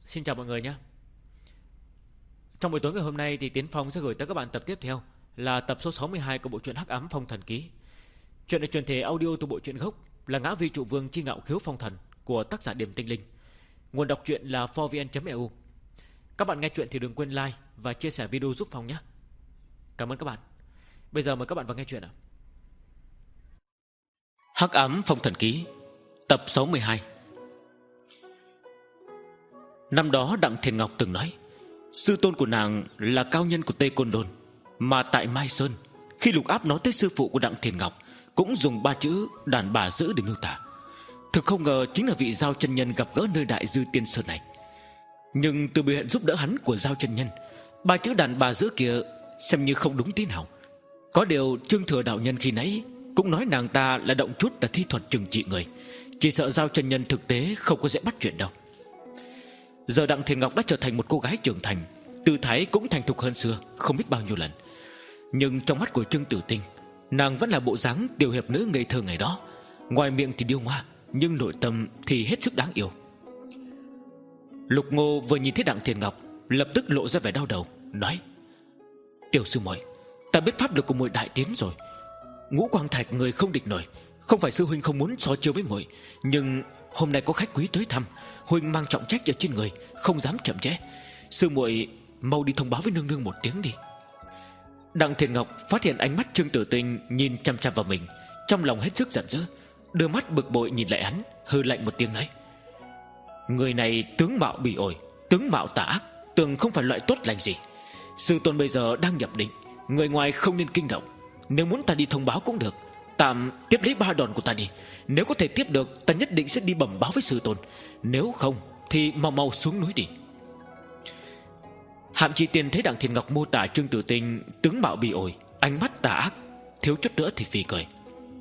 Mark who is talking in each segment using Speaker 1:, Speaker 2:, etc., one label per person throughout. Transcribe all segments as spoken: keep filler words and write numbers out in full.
Speaker 1: Xin chào mọi người nhé. Trong buổi tối ngày hôm nay thì Tiến Phong sẽ gửi tới các bạn tập tiếp theo là tập số sáu mươi hai của bộ truyện Hắc Ám Phong Thần Ký. Chuyện được truyền thể audio từ bộ truyện gốc là Ngã Vi Trụ Vương Chi Ngạo Khiếu Phong Thần của tác giả Điềm Tinh Linh. Nguồn đọc truyện là four v n chấm e u. Các bạn nghe chuyện thì đừng quên like và chia sẻ video giúp Phong nhé. Cảm ơn các bạn. Bây giờ mời các bạn vào nghe chuyện ạ. Hắc Ám Phong Thần Ký, tập sáu mươi hai. Năm đó Đặng Thiền Ngọc từng nói sư tôn của nàng là cao nhân của Tây Côn Đôn, mà tại Mai Sơn, khi Lục Áp nói tới sư phụ của Đặng Thiền Ngọc cũng dùng ba chữ đàn bà dữ để miêu tả. Thực không ngờ chính là vị Giao chân nhân gặp gỡ nơi Đại Dư Tiên Sơn này. Nhưng từ biểu hiện giúp đỡ hắn của Giao chân nhân, ba chữ đàn bà dữ kia xem như không đúng tí nào. Có điều Trương Thừa đạo nhân khi nãy cũng nói nàng ta là động chút là thi thuật trừng trị người, chỉ sợ Giao chân nhân thực tế không có dễ bắt chuyện đâu. Giờ Đặng Thiền Ngọc đã trở thành một cô gái trưởng thành, tư thái cũng thành thục hơn xưa không biết bao nhiêu lần. Nhưng trong mắt của Trương Tử Tinh, nàng vẫn là bộ dáng tiểu hiệp nữ ngây thơ ngày đó. Ngoài miệng thì điêu ngoa, nhưng nội tâm thì hết sức đáng yêu. Lục Ngô vừa nhìn thấy Đặng Thiền Ngọc, lập tức lộ ra vẻ đau đầu, nói: "Tiểu sư muội, ta biết pháp lực của muội đại tiến rồi. Ngũ Quang Thạch người không địch nổi. Không phải sư huynh không muốn so chiêu với muội, nhưng hôm nay có khách quý tới thăm, huynh mang trọng trách ở trên người, không dám chậm trễ. Sư muội mau đi thông báo với nương nương một tiếng đi." Đặng Thiền Ngọc phát hiện ánh mắt Trương Tử Tinh nhìn chăm chăm vào mình, trong lòng hết sức giận dữ, đưa mắt bực bội nhìn lại hắn, hừ lạnh một tiếng nói: "Người này tướng mạo bỉ ổi, tướng mạo tà ác, tưởng không phải loại tốt lành gì. Sư tôn bây giờ đang nhập định, người ngoài không nên kinh động. Nếu muốn ta đi thông báo cũng được, tạm tiếp lấy ba đòn của ta đi. Nếu có thể tiếp được, ta nhất định sẽ đi bẩm báo với sư tôn. Nếu không thì mau mau xuống núi đi." Hạm Chi Tiên thấy Đặng Thiền Ngọc mô tả Trương Tử Tinh tướng mạo bỉ ổi, ánh mắt tà ác, thiếu chút nữa thì phì cười.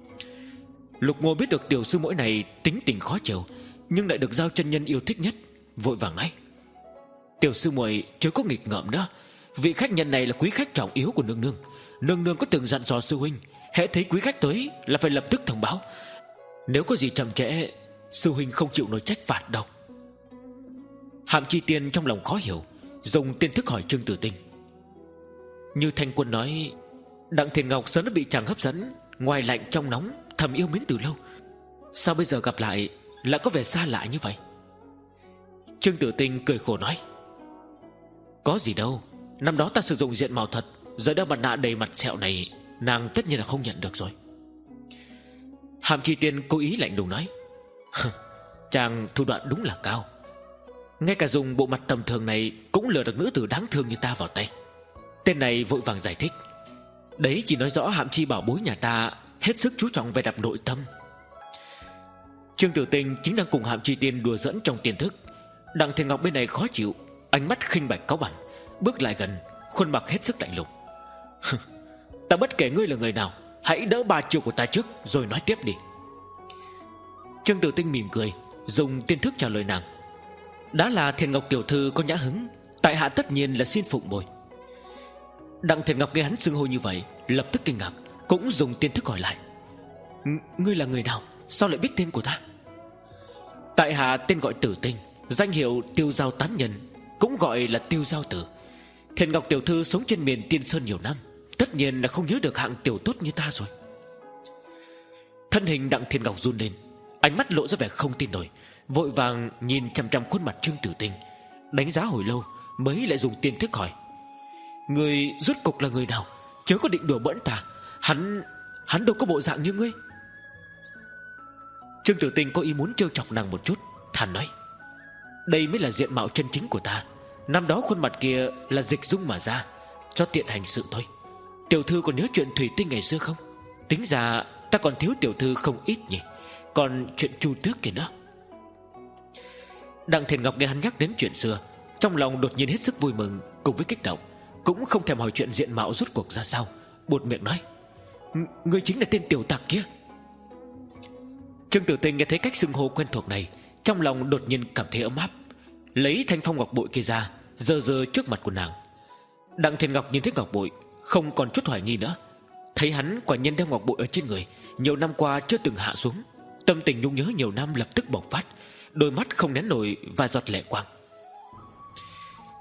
Speaker 1: Lục Ngô biết được tiểu sư muội này tính tình khó chịu, nhưng lại được Giao chân nhân yêu thích nhất, vội vàng nói: "Tiểu sư muội chớ có nghịch ngợm nữa. Vị khách nhân này là quý khách trọng yếu của nương nương. Nương nương có từng dặn dò sư huynh, hễ thấy quý khách tới là phải lập tức thông báo. Nếu có gì chậm trễ, sư huynh không chịu nổi trách phạt đâu." Hạm Chi Tiên trong lòng khó hiểu, dùng tiên thức hỏi Trương Tử Tinh. Như Thanh Quân nói, Đặng Thiền Ngọc sớm đã bị chàng hấp dẫn, ngoài lạnh trong nóng, thầm yêu mến từ lâu. Sao bây giờ gặp lại lại có vẻ xa lạ như vậy? Trương Tử Tinh cười khổ nói: "Có gì đâu, năm đó ta sử dụng diện mạo thật, giờ đeo mặt nạ đầy mặt sẹo này, nàng tất nhiên là không nhận được rồi." Hàm Chi Tiên cố ý lạnh lùng nói: "Chàng thủ đoạn đúng là cao, ngay cả dùng bộ mặt tầm thường này cũng lừa được nữ tử đáng thương như ta vào tay." Tên này vội vàng giải thích: "Đấy chỉ nói rõ Hạm Chi bảo bối nhà ta hết sức chú trọng về đập nội tâm." Trương Tử Tinh chính đang cùng Hạm Chi Tiên đùa giỡn trong tiềm thức. Đặng Thiền Ngọc bên này khó chịu, ánh mắt khinh bạch cáu bẳn, bước lại gần, khuôn mặt hết sức lạnh lùng. "Ta bất kể ngươi là người nào, hãy đỡ ba chiêu của ta trước rồi nói tiếp đi." Trương Tử Tinh mỉm cười, dùng tiên thức trả lời nàng: "Đã là Thiền Ngọc tiểu thư có nhã hứng, tại hạ tất nhiên là xin phụng bồi." Đặng Thiền Ngọc nghe hắn xưng hô như vậy, lập tức kinh ngạc, cũng dùng tiên thức hỏi lại: "Ngươi là người nào, sao lại biết tên của ta?" "Tại hạ tên gọi Tử Tinh, danh hiệu Tiêu Giao Tán Nhân, cũng gọi là Tiêu Giao Tử. Thiền Ngọc tiểu thư sống trên miền Tiên Sơn nhiều năm, tất nhiên là không nhớ được hạng tiểu tốt như ta rồi." Thân hình Đặng Thiền Ngọc run lên, ánh mắt lộ ra vẻ không tin nổi, vội vàng nhìn chằm chằm khuôn mặt Trương Tử Tinh, đánh giá hồi lâu mới lại dùng tiên thức hỏi: "Người rốt cục là người nào? Chớ có định đùa bỡn ta, Hắn Hắn đâu có bộ dạng như ngươi." Trương Tử Tinh có ý muốn trêu chọc nàng một chút, thản nói: "Đây mới là diện mạo chân chính của ta. Năm đó khuôn mặt kia là dịch dung mà ra, cho tiện hành sự thôi. Tiểu thư còn nhớ chuyện thủy tinh ngày xưa không? Tính ra ta còn thiếu tiểu thư không ít nhỉ. Còn chuyện Chu Tước kìa nữa." Đặng Thiền Ngọc nghe hắn nhắc đến chuyện xưa, trong lòng đột nhiên hết sức vui mừng cùng với kích động, cũng không thèm hỏi chuyện diện mạo rốt cuộc ra sao, buột miệng nói: "Ngươi chính là tên tiểu tặc kia." Trương Tử Tinh nghe thấy cách xưng hô quen thuộc này, trong lòng đột nhiên cảm thấy ấm áp, lấy thanh phong ngọc bội kia ra, giơ giơ trước mặt của nàng. Đặng Thiền Ngọc nhìn thấy ngọc bội, không còn chút hoài nghi nữa. Thấy hắn quả nhiên đeo ngọc bội ở trên người, nhiều năm qua chưa từng hạ xuống, tâm tình nhung nhớ nhiều năm lập tức bộc phát, đôi mắt không nén nổi và giọt lệ quang.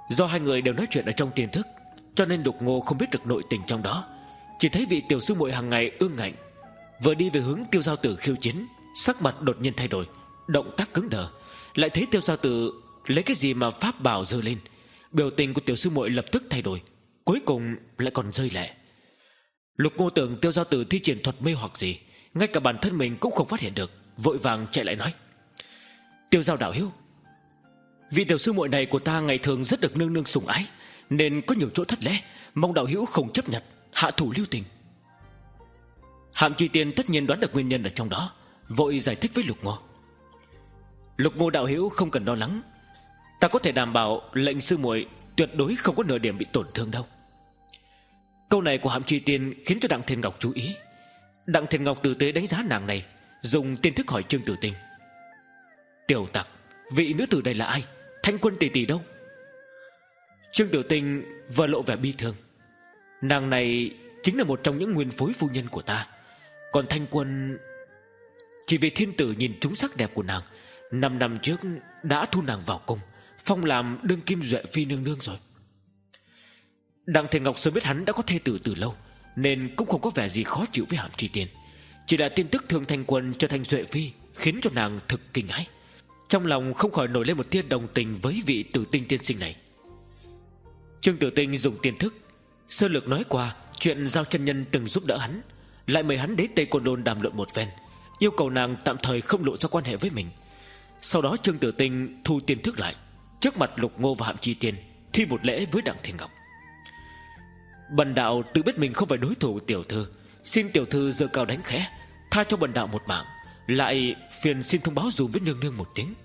Speaker 1: Do hai người đều nói chuyện ở trong tiềm thức, cho nên Lục Ngô không biết được nội tình trong đó. Chỉ thấy vị tiểu sư muội hàng ngày ương ngạnh vừa đi về hướng Tiêu Giao Tử khiêu chiến, sắc mặt đột nhiên thay đổi, động tác cứng đờ. Lại thấy Tiêu Giao Tử lấy cái gì mà pháp bảo giơ lên, biểu tình của tiểu sư muội lập tức thay đổi, cuối cùng lại còn rơi lệ. Lục Ngô tưởng Tiêu Giao Tử thi triển thuật mê hoặc gì, ngay cả bản thân mình cũng không phát hiện được, vội vàng chạy lại nói: Tiêu Giao đạo hữu, vị tiểu sư muội này của ta ngày thường rất được nương nương sủng ái, nên có nhiều chỗ thất lễ, mong đạo hữu không chấp nhận, hạ thủ lưu tình. Hạm Chi Tiên tất nhiên đoán được nguyên nhân ở trong đó, vội giải thích với Lục Ngô: Lục Ngô đạo hữu không cần lo lắng, ta có thể đảm bảo lệnh sư muội tuyệt đối không có nửa điểm bị tổn thương đâu. Câu này của Hạm Chi Tiên khiến cho Đặng Thiên Ngọc chú ý. Đặng Thiên Ngọc tử tế đánh giá nàng này, dùng tiên thức hỏi Trương Tử Tinh: Tiểu tặc, vị nữ tử này là ai? Thanh Quân tỷ tỷ đâu? Trương Tử Tinh vừa lộ vẻ bi thương: Nàng này chính là một trong những nguyên phối phu nhân của ta. Còn Thanh Quân, chỉ vì thiên tử nhìn trúng sắc đẹp của nàng, Năm năm trước đã thu nàng vào cung, phong làm đương kim duệ phi nương nương rồi. Đặng Thiên Ngọc sớm biết hắn đã có thê tử từ lâu, nên cũng không có vẻ gì khó chịu với Hạm Chi Tiên. Chỉ là tin tức thương Thanh Quân trở thành duệ phi khiến cho nàng thực kinh hãi, trong lòng không khỏi nổi lên một tia đồng tình với vị Tử Tinh tiên sinh này. Trương Tử Tinh dùng tiên thức sơ lược nói qua chuyện Giao chân nhân từng giúp đỡ hắn, lại mời hắn đến Tây Côn Lôn đàm luận một phen, yêu cầu nàng tạm thời không lộ ra quan hệ với mình. Sau đó Trương Tử Tinh thu tiên thức lại, trước mặt Lục Ngô và Hạm Chi Tiên thi một lễ với Đặng Thiên Ngọc: Bần đạo tự biết mình không phải đối thủ của tiểu thư, xin tiểu thư giơ cao đánh khẽ, tha cho bần đạo một mạng, lại phiền xin thông báo dùm với nương nương một tiếng.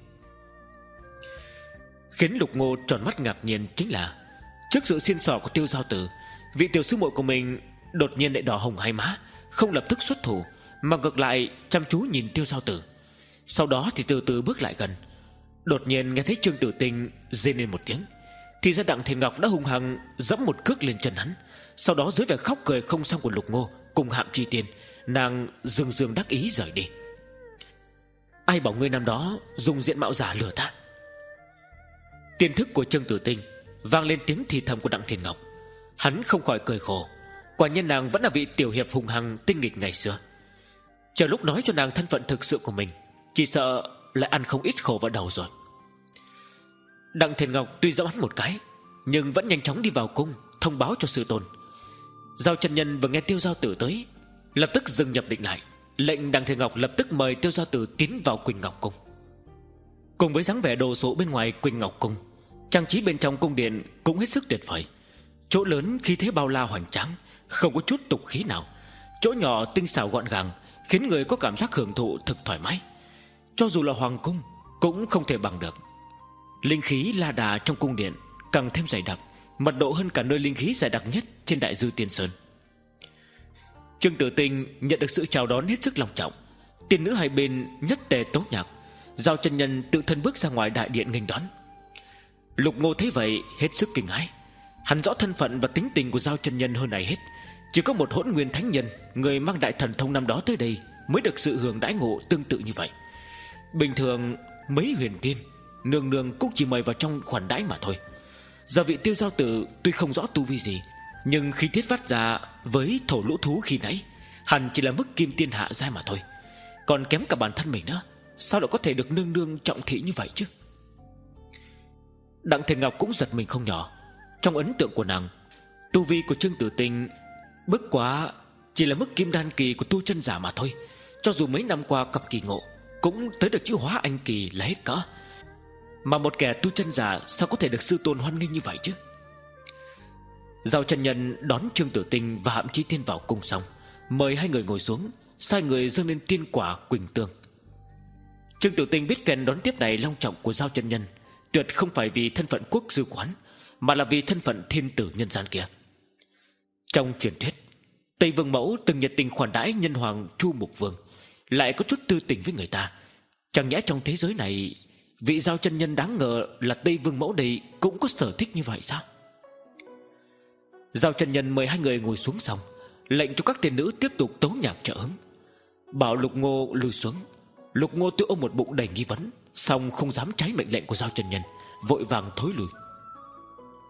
Speaker 1: Khiến Lục Ngô tròn mắt ngạc nhiên chính là, trước sự xin xỏ của Tiêu Giao Tử, vị tiểu sư muội của mình đột nhiên lại đỏ hồng hai má, không lập tức xuất thủ, mà ngược lại chăm chú nhìn Tiêu Giao Tử. Sau đó thì từ từ bước lại gần. Đột nhiên nghe thấy Trương Tử Tinh rên lên một tiếng, thì ra Đặng Thiên Ngọc đã hung hăng giẫm một cước lên chân hắn. Sau đó dưới vẻ khóc cười không xong của Lục Ngô cùng Hạm Chi Tiên, nàng dương dương đắc ý rời đi. Ai bảo ngươi năm đó dùng diện mạo giả lừa ta? Tiên thức của Trương Tử Tinh vang lên tiếng thì thầm của Đặng Thiên Ngọc. Hắn không khỏi cười khổ, quả nhiên nàng vẫn là vị tiểu hiệp hung hăng tinh nghịch ngày xưa. Chờ lúc nói cho nàng thân phận thực sự của mình, chỉ sợ lại ăn không ít khổ vào đầu rồi. Đặng Thiên Ngọc tuy giẫm hắn một cái, nhưng vẫn nhanh chóng đi vào cung thông báo cho sư tôn. Giao chân nhân vừa nghe Tiêu Giao Tử tới, lập tức dừng nhập định lại, lệnh Đặng Thiên Ngọc lập tức mời Tiêu Giao Tử tiến vào Quỳnh Ngọc Cung. Cùng với dáng vẻ đồ sộ bên ngoài Quỳnh Ngọc Cung, trang trí bên trong cung điện cũng hết sức tuyệt vời. Chỗ lớn khí thế bao la hoành tráng, không có chút tục khí nào. Chỗ nhỏ tinh xảo gọn gàng, khiến người có cảm giác hưởng thụ thực thoải mái. Cho dù là hoàng cung cũng không thể bằng được. Linh khí la đà trong cung điện càng thêm dày đặc, mật độ hơn cả nơi linh khí dày đặc nhất trên Đại Dư Tiên Sơn. Trương Tử Tinh nhận được sự chào đón hết sức long trọng. Tiên nữ hai bên nhất tề tấu nhạc, Giao chân nhân tự thân bước ra ngoài đại điện nghênh đón. Lục Ngô thấy vậy hết sức kinh hãi. Hắn rõ thân phận và tính tình của Giao chân nhân hơn ai hết. Chỉ có một hỗn nguyên thánh nhân, người mang đại thần thông năm đó tới đây, mới được sự hưởng đãi ngộ tương tự như vậy. Bình thường mấy huyền tiên nương nương cũng chỉ mời vào trong khoản đãi mà thôi. Giờ vị Tiêu Giao Tử tuy không rõ tu vi gì, nhưng khi tiết phát ra với thổ lũ thú khi nãy, hẳn chỉ là mức kim tiên hạ giai mà thôi, còn kém cả bản thân mình nữa. Sao lại có thể được nương nương trọng thị như vậy chứ? Đặng Thiên Ngọc cũng giật mình không nhỏ. Trong ấn tượng của nàng, tu vi của Trương Tử Tinh bất quá chỉ là mức kim đan kỳ của tu chân giả mà thôi. Cho dù mấy năm qua cặp kỳ ngộ, cũng tới được chữ hóa anh kỳ là hết cỡ. Mà một kẻ tu chân giả sao có thể được sư tôn hoan nghênh như vậy chứ? Giao chân nhân đón Trương Tử Tinh và Hạm Chi Tiên vào cung xong, mời hai người ngồi xuống, sai người dâng lên tiên quả Quỳnh Tương. Trương Tử Tinh biết phen đón tiếp này long trọng của Giao chân nhân tuyệt không phải vì thân phận quốc sư quán, mà là vì thân phận thiên tử nhân gian kia. Trong truyền thuyết, Tây Vương Mẫu từng nhiệt tình khoản đãi nhân hoàng Chu Mục Vương, lại có chút tư tình với người ta. Chẳng nhẽ trong thế giới này, vị Giao chân nhân đáng ngờ là Tây Vương Mẫu đây cũng có sở thích như vậy sao? Giao chân nhân mời hai người ngồi xuống xong, lệnh cho các tiên nữ tiếp tục tấu nhạc trợ hứng, bảo Lục Ngô lùi xuống. Lục Ngô tuy ôm một bụng đầy nghi vấn, song không dám trái mệnh lệnh của Giao chân nhân, vội vàng thối lùi.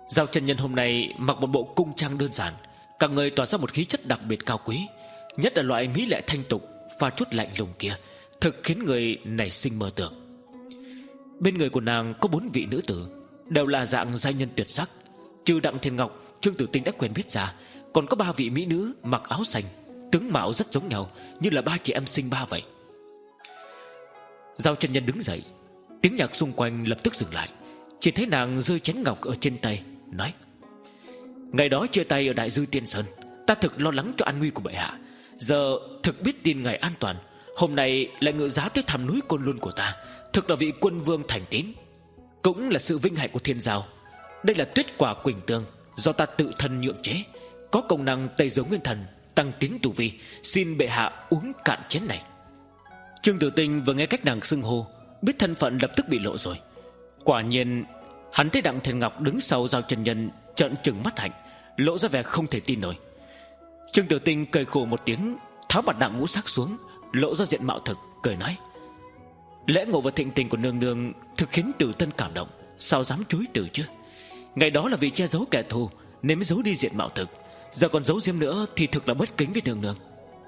Speaker 1: Giao chân nhân hôm nay mặc một bộ cung trang đơn giản, cả người tỏa ra một khí chất đặc biệt cao quý, nhất là loại mỹ lệ thanh tục pha chút lạnh lùng kia, thực khiến người nảy sinh mơ tưởng. Bên người của nàng có bốn vị nữ tử, đều là dạng giai nhân tuyệt sắc. Trừ Đặng Thiên Ngọc, Trương Tử Tinh đã quen biết ra, còn có ba vị mỹ nữ mặc áo xanh, tướng mạo rất giống nhau, như là ba chị em sinh ba vậy. Giao chân nhân đứng dậy, tiếng nhạc xung quanh lập tức dừng lại. Chỉ thấy nàng rơi chén ngọc ở trên tay, nói: ngày đó chia tay ở Đại Dư Tiên Sơn, ta thực lo lắng cho an nguy của bệ hạ. Giờ thực biết tin ngài an toàn, hôm nay lại ngự giá tới thăm núi Côn Luân của ta, thực là vị quân vương thành tín, cũng là sự vinh hạnh của thiên giao. Đây là tuyết quả quỳnh tương do ta tự thân nhượng chế, có công năng tẩy dấu nguyên thần, tăng tiến tu vi. Xin bệ hạ uống cạn chén này. Trương Tử Tinh vừa nghe cách nàng xưng hô, biết thân phận lập tức bị lộ rồi. Quả nhiên hắn thấy Đặng Thiên Ngọc đứng sau Giao chân nhân, trợn trừng mắt hạnh, lộ ra vẻ không thể tin nổi. Trương Tử Tinh cười khổ một tiếng, tháo mặt nạ ngũ sắc xuống, lộ ra diện mạo thực, cười nói: lễ ngộ và thịnh tình của nương nương thực khiến Tử Tân cảm động, sao dám chối từ chứ. Ngày đó là vì che giấu kẻ thù nên mới giấu đi diện mạo thực, giờ còn giấu giếm nữa thì thực là bất kính với nương nương.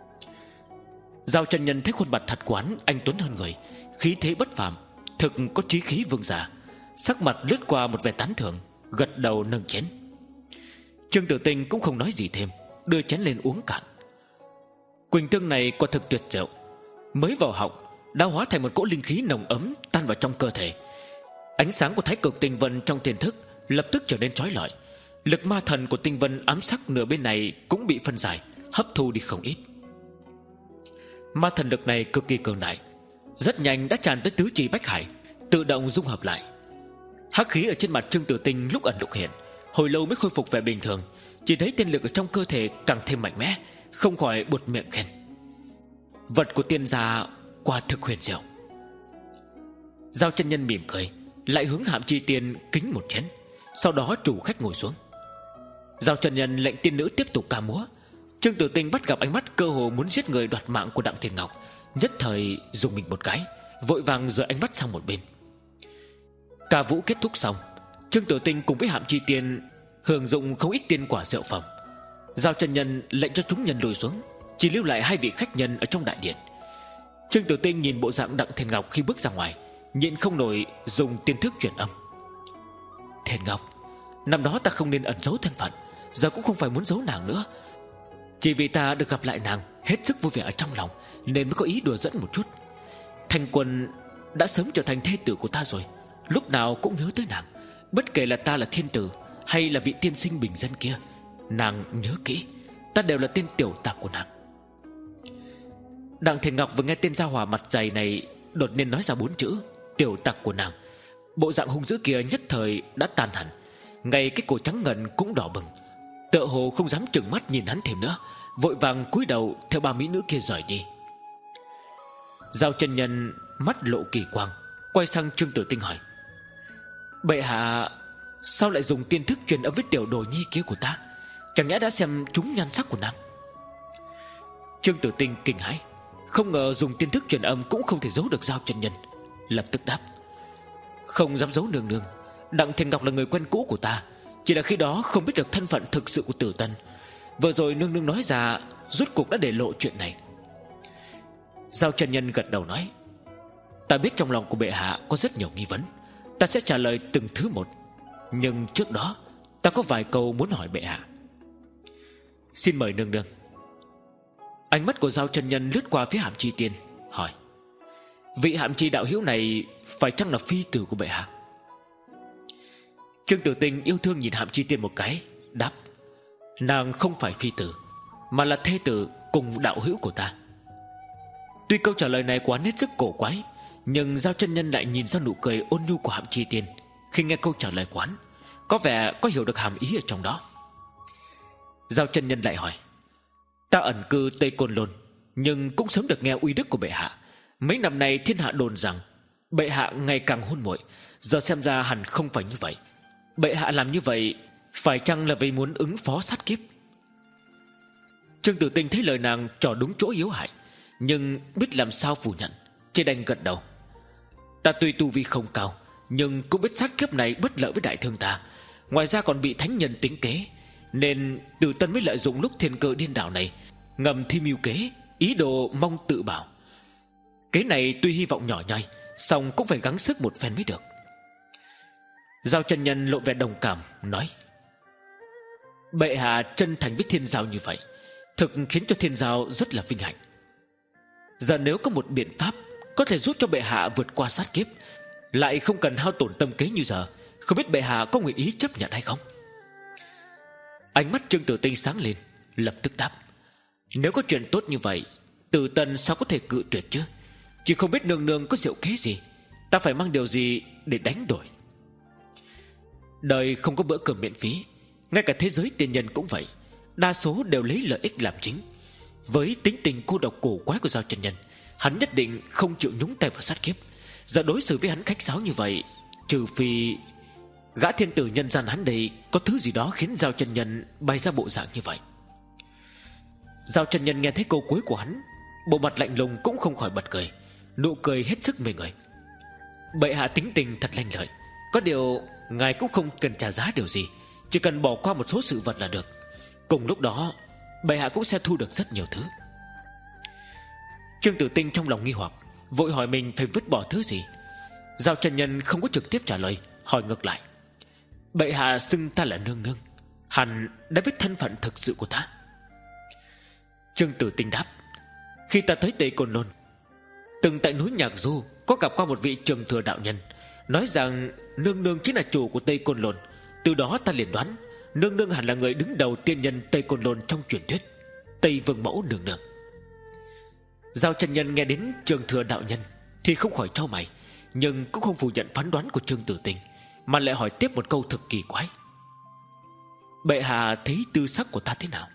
Speaker 1: Giao chân nhân thấy khuôn mặt thật quán anh tuấn hơn người, khí thế bất phàm, thực có chí khí vương giả, sắc mặt lướt qua một vẻ tán thưởng, gật đầu nâng chén. Trương Tử Tinh cũng không nói gì thêm, đưa chén lên uống cạn. Quỳnh tương này quả thực tuyệt diệu, mới vào họng đã hóa thành một cỗ linh khí nồng ấm tan vào trong cơ thể. Ánh sáng của thái cực tinh vân trong tiềm thức lập tức trở nên chói lọi, lực ma thần của tinh vân ám sắc nửa bên này cũng bị phân giải, hấp thu đi không ít. Ma thần lực này cực kỳ cường đại, rất nhanh đã tràn tới tứ chi bách hải, tự động dung hợp lại. Hắc khí ở trên mặt Trương Tử Tinh lúc ẩn lúc hiện, hồi lâu mới khôi phục vẻ bình thường. Chỉ thấy tiên lực ở trong cơ thể càng thêm mạnh mẽ, không khỏi buột miệng khen: vật của tiên gia quả thực huyền diệu. Giao chân nhân mỉm cười, lại hướng Hạm Chi Tiên kính một chén, sau đó chủ khách ngồi xuống. Giao chân nhân lệnh tiên nữ tiếp tục ca múa. Trương Tử Tinh bắt gặp ánh mắt cơ hồ muốn giết người đoạt mạng của Đặng Thiên Ngọc, nhất thời dùng mình một cái, vội vàng rời ánh mắt sang một bên. Ca vũ kết thúc xong, Trương Tử Tinh cùng với Hạm Chi Tiên hưởng dụng không ít tiên quả rượu phẩm. Giao chân nhân lệnh cho chúng nhân lùi xuống, chỉ lưu lại hai vị khách nhân ở trong đại điện. Trương Tử Tinh nhìn bộ dạng Đặng Thiên Ngọc khi bước ra ngoài, nhịn không nổi dùng tiên thức truyền âm: Thiên Ngọc, năm đó ta không nên ẩn giấu thân phận, giờ cũng không phải muốn giấu nàng nữa. Chỉ vì ta được gặp lại nàng hết sức vui vẻ ở trong lòng, nên mới có ý đùa dẫn một chút. Thành Quân đã sớm trở thành thê tử của ta rồi, lúc nào cũng nhớ tới nàng. Bất kể là ta là thiên tử hay là vị tiên sinh bình dân kia, nàng nhớ kỹ, ta đều là tên tiểu tặc của nàng. Đặng Thiên Ngọc vừa nghe tên gia hỏa mặt dày này đột nhiên nói ra bốn chữ tiểu tặc của nàng, bộ dạng hung dữ kia nhất thời đã tan hẳn, ngay cái cổ trắng ngần cũng đỏ bừng, tựa hồ không dám trừng mắt nhìn hắn thêm nữa, vội vàng cúi đầu theo ba mỹ nữ kia rời đi. Giao chân nhân mắt lộ kỳ quang, quay sang Trương Tử Tinh hỏi: bệ hạ sao lại dùng tiên thức truyền âm với tiểu đồ nhi kia của ta? Chẳng nhẽ đã xem trúng nhan sắc của nàng? Trương Tử Tinh kinh hãi, không ngờ dùng tiên thức truyền âm cũng không thể giấu được Giao chân nhân, lập tức đáp: không dám giấu nương nương, Đặng Thiên Ngọc là người quen cũ của ta, chỉ là khi đó không biết được thân phận thực sự của Tử Tân. Vừa rồi nương nương nói ra, rốt cục đã để lộ chuyện này. Giao chân nhân gật đầu nói: ta biết trong lòng của bệ hạ có rất nhiều nghi vấn, ta sẽ trả lời từng thứ một, nhưng trước đó ta có vài câu muốn hỏi bệ hạ. Xin mời nương nương. Ánh mắt của Giao chân nhân lướt qua phía Hạm Chi Tiên, hỏi: vị Hạm Chi đạo hữu này phải chăng là phi tử của bệ hạ? Trương Tử Tinh yêu thương nhìn Hạm Chi Tiên một cái, đáp: nàng không phải phi tử, mà là thê tử cùng đạo hữu của ta. Tuy câu trả lời này quá nét rất cổ quái, nhưng Giao chân nhân lại nhìn ra nụ cười ôn nhu của Hạm Chi Tiên khi nghe câu trả lời quán, có vẻ có hiểu được hàm ý ở trong đó. Giao chân nhân lại hỏi: ta ẩn cư Tây Côn Lôn, nhưng cũng sớm được nghe uy đức của bệ hạ. Mấy năm nay thiên hạ đồn rằng bệ hạ ngày càng hôn muội, giờ xem ra hẳn không phải như vậy. Bệ hạ làm như vậy phải chăng là vì muốn ứng phó sát kiếp? Trương Tử Tinh thấy lời nàng trò đúng chỗ yếu hại, nhưng biết làm sao phủ nhận, chỉ đành gật đầu: ta tuy tu vi không cao, nhưng cũng biết sát kiếp này bất lợi với đại thương ta. Ngoài ra còn bị thánh nhân tính kế, nên Từ Tân mới lợi dụng lúc thiên cơ điên đảo này ngầm thi mưu kế, ý đồ mong tự bảo. Kế này tuy hy vọng nhỏ nhoi, song cũng phải gắng sức một phen mới được. Giao chân nhân lộ vẻ đồng cảm nói: bệ hạ chân thành với thiên giao như vậy, thực khiến cho thiên giao rất là vinh hạnh. Giờ nếu có một biện pháp có thể giúp cho bệ hạ vượt qua sát kiếp, lại không cần hao tổn tâm kế như giờ, không biết bệ hạ có nguyện ý chấp nhận hay không? Ánh mắt Trương Tử Tinh sáng lên, lập tức đáp: nếu có chuyện tốt như vậy, Từ Tân sao có thể cự tuyệt chứ? Chỉ không biết nương nương có diệu kế gì, ta phải mang điều gì để đánh đổi. Đời không có bữa cơm miễn phí, ngay cả thế giới tiên nhân cũng vậy, đa số đều lấy lợi ích làm chính. Với tính tình cô độc cổ quái của Giao chân nhân, hắn nhất định không chịu nhúng tay vào sát kiếp. Giờ đối xử với hắn khách sáo như vậy, trừ phi gã thiên tử nhân gian hắn đây có thứ gì đó khiến Giao chân nhân bày ra bộ dạng như vậy. Giao chân nhân nghe thấy câu cuối của hắn, bộ mặt lạnh lùng cũng không khỏi bật cười, nụ cười hết sức mê người. Bệ hạ tính tình thật lanh lợi, có điều ngài cũng không cần trả giá điều gì, chỉ cần bỏ qua một số sự vật là được. Cùng lúc đó bệ hạ cũng sẽ thu được rất nhiều thứ. Trương Tử Tinh trong lòng nghi hoặc, vội hỏi mình phải vứt bỏ thứ gì. Giao chân nhân không có trực tiếp trả lời, hỏi ngược lại: bệ hạ xưng ta là nương nương, hẳn đã biết thân phận thực sự của ta. Trương Tử Tinh đáp: khi ta tới Tây Côn Lôn, từng tại núi Nhạc Du có gặp qua một vị Trường Thừa đạo nhân, nói rằng nương nương chính là chủ của Tây Côn Lôn. Từ đó ta liền đoán nương nương hẳn là người đứng đầu tiên nhân Tây Côn Lôn trong truyền thuyết, Tây Vương Mẫu nương nương. Giao chân nhân nghe đến Trường Thừa đạo nhân thì không khỏi chau mày, nhưng cũng không phủ nhận phán đoán của Trương Tử Tinh, mà lại hỏi tiếp một câu thực kỳ quái: bệ hạ thấy tư sắc của ta thế nào?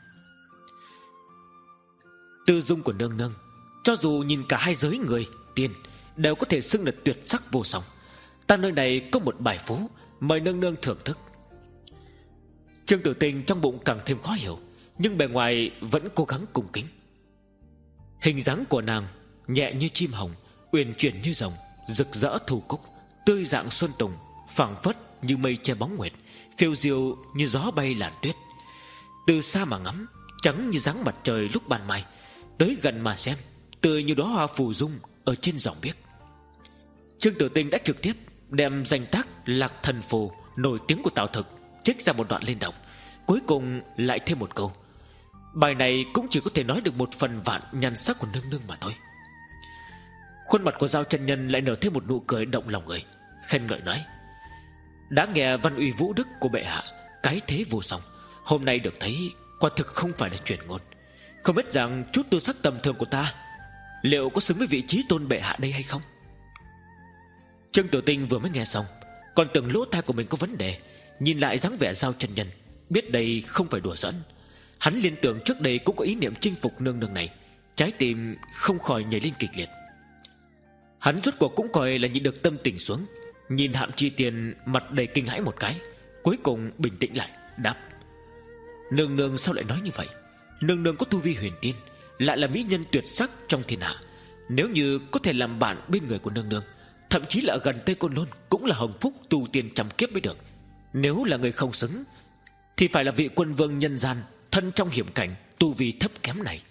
Speaker 1: Tư dung của nương nương, cho dù nhìn cả hai giới người tiên, đều có thể xưng là tuyệt sắc vô song. Ta nơi này có một bài phú, mời nương nương thưởng thức. Trương Tử Tinh trong bụng càng thêm khó hiểu, nhưng bề ngoài vẫn cố gắng cung kính. Hình dáng của nàng nhẹ như chim hồng, uyển chuyển như rồng, rực rỡ thu cúc, tươi dạng xuân tùng, phảng phất như mây che bóng nguyệt, phiêu diêu như gió bay làn tuyết. Từ xa mà ngắm, trắng như dáng mặt trời lúc ban mai, tới gần mà xem, tươi như đóa hoa phù dung ở trên dòng biếc. Trương Tử Tinh đã trực tiếp đem danh tác Lạc Thần Phù nổi tiếng của Tào Thực trích ra một đoạn lên đọc, cuối cùng lại thêm một câu. Bài này cũng chỉ có thể nói được một phần vạn nhan sắc của nương nương mà thôi. Khuôn mặt của Giao chân nhân lại nở thêm một nụ cười động lòng người, khen ngợi nói: đã nghe văn uy vũ đức của bệ hạ, cái thế vô song, hôm nay được thấy quả thực không phải là truyền ngôn. Không biết rằng chút tư sắc tầm thường của ta liệu có xứng với vị trí tôn bệ hạ đây hay không? Trương Tử Tinh vừa mới nghe xong, còn tưởng lỗ tai của mình có vấn đề, nhìn lại dáng vẻ Giao chân nhân, biết đây không phải đùa giỡn. Hắn liên tưởng trước đây cũng có ý niệm chinh phục nương nương này, trái tim không khỏi nhảy lên kịch liệt. Hắn rốt cuộc cũng coi là nhịn được tâm tình xuống, nhìn Hạm Chi Tiền mặt đầy kinh hãi một cái, cuối cùng bình tĩnh lại, đáp: nương nương sao lại nói như vậy? Nương nương có tu vi huyền tiên, lại là mỹ nhân tuyệt sắc trong thiên hạ. Nếu như có thể làm bạn bên người của nương nương, thậm chí là ở gần Tây Côn Lôn, cũng là hồng phúc tu tiên trăm kiếp mới được. Nếu là người không xứng, thì phải là vị quân vương nhân gian, thân trong hiểm cảnh, tu vi thấp kém này.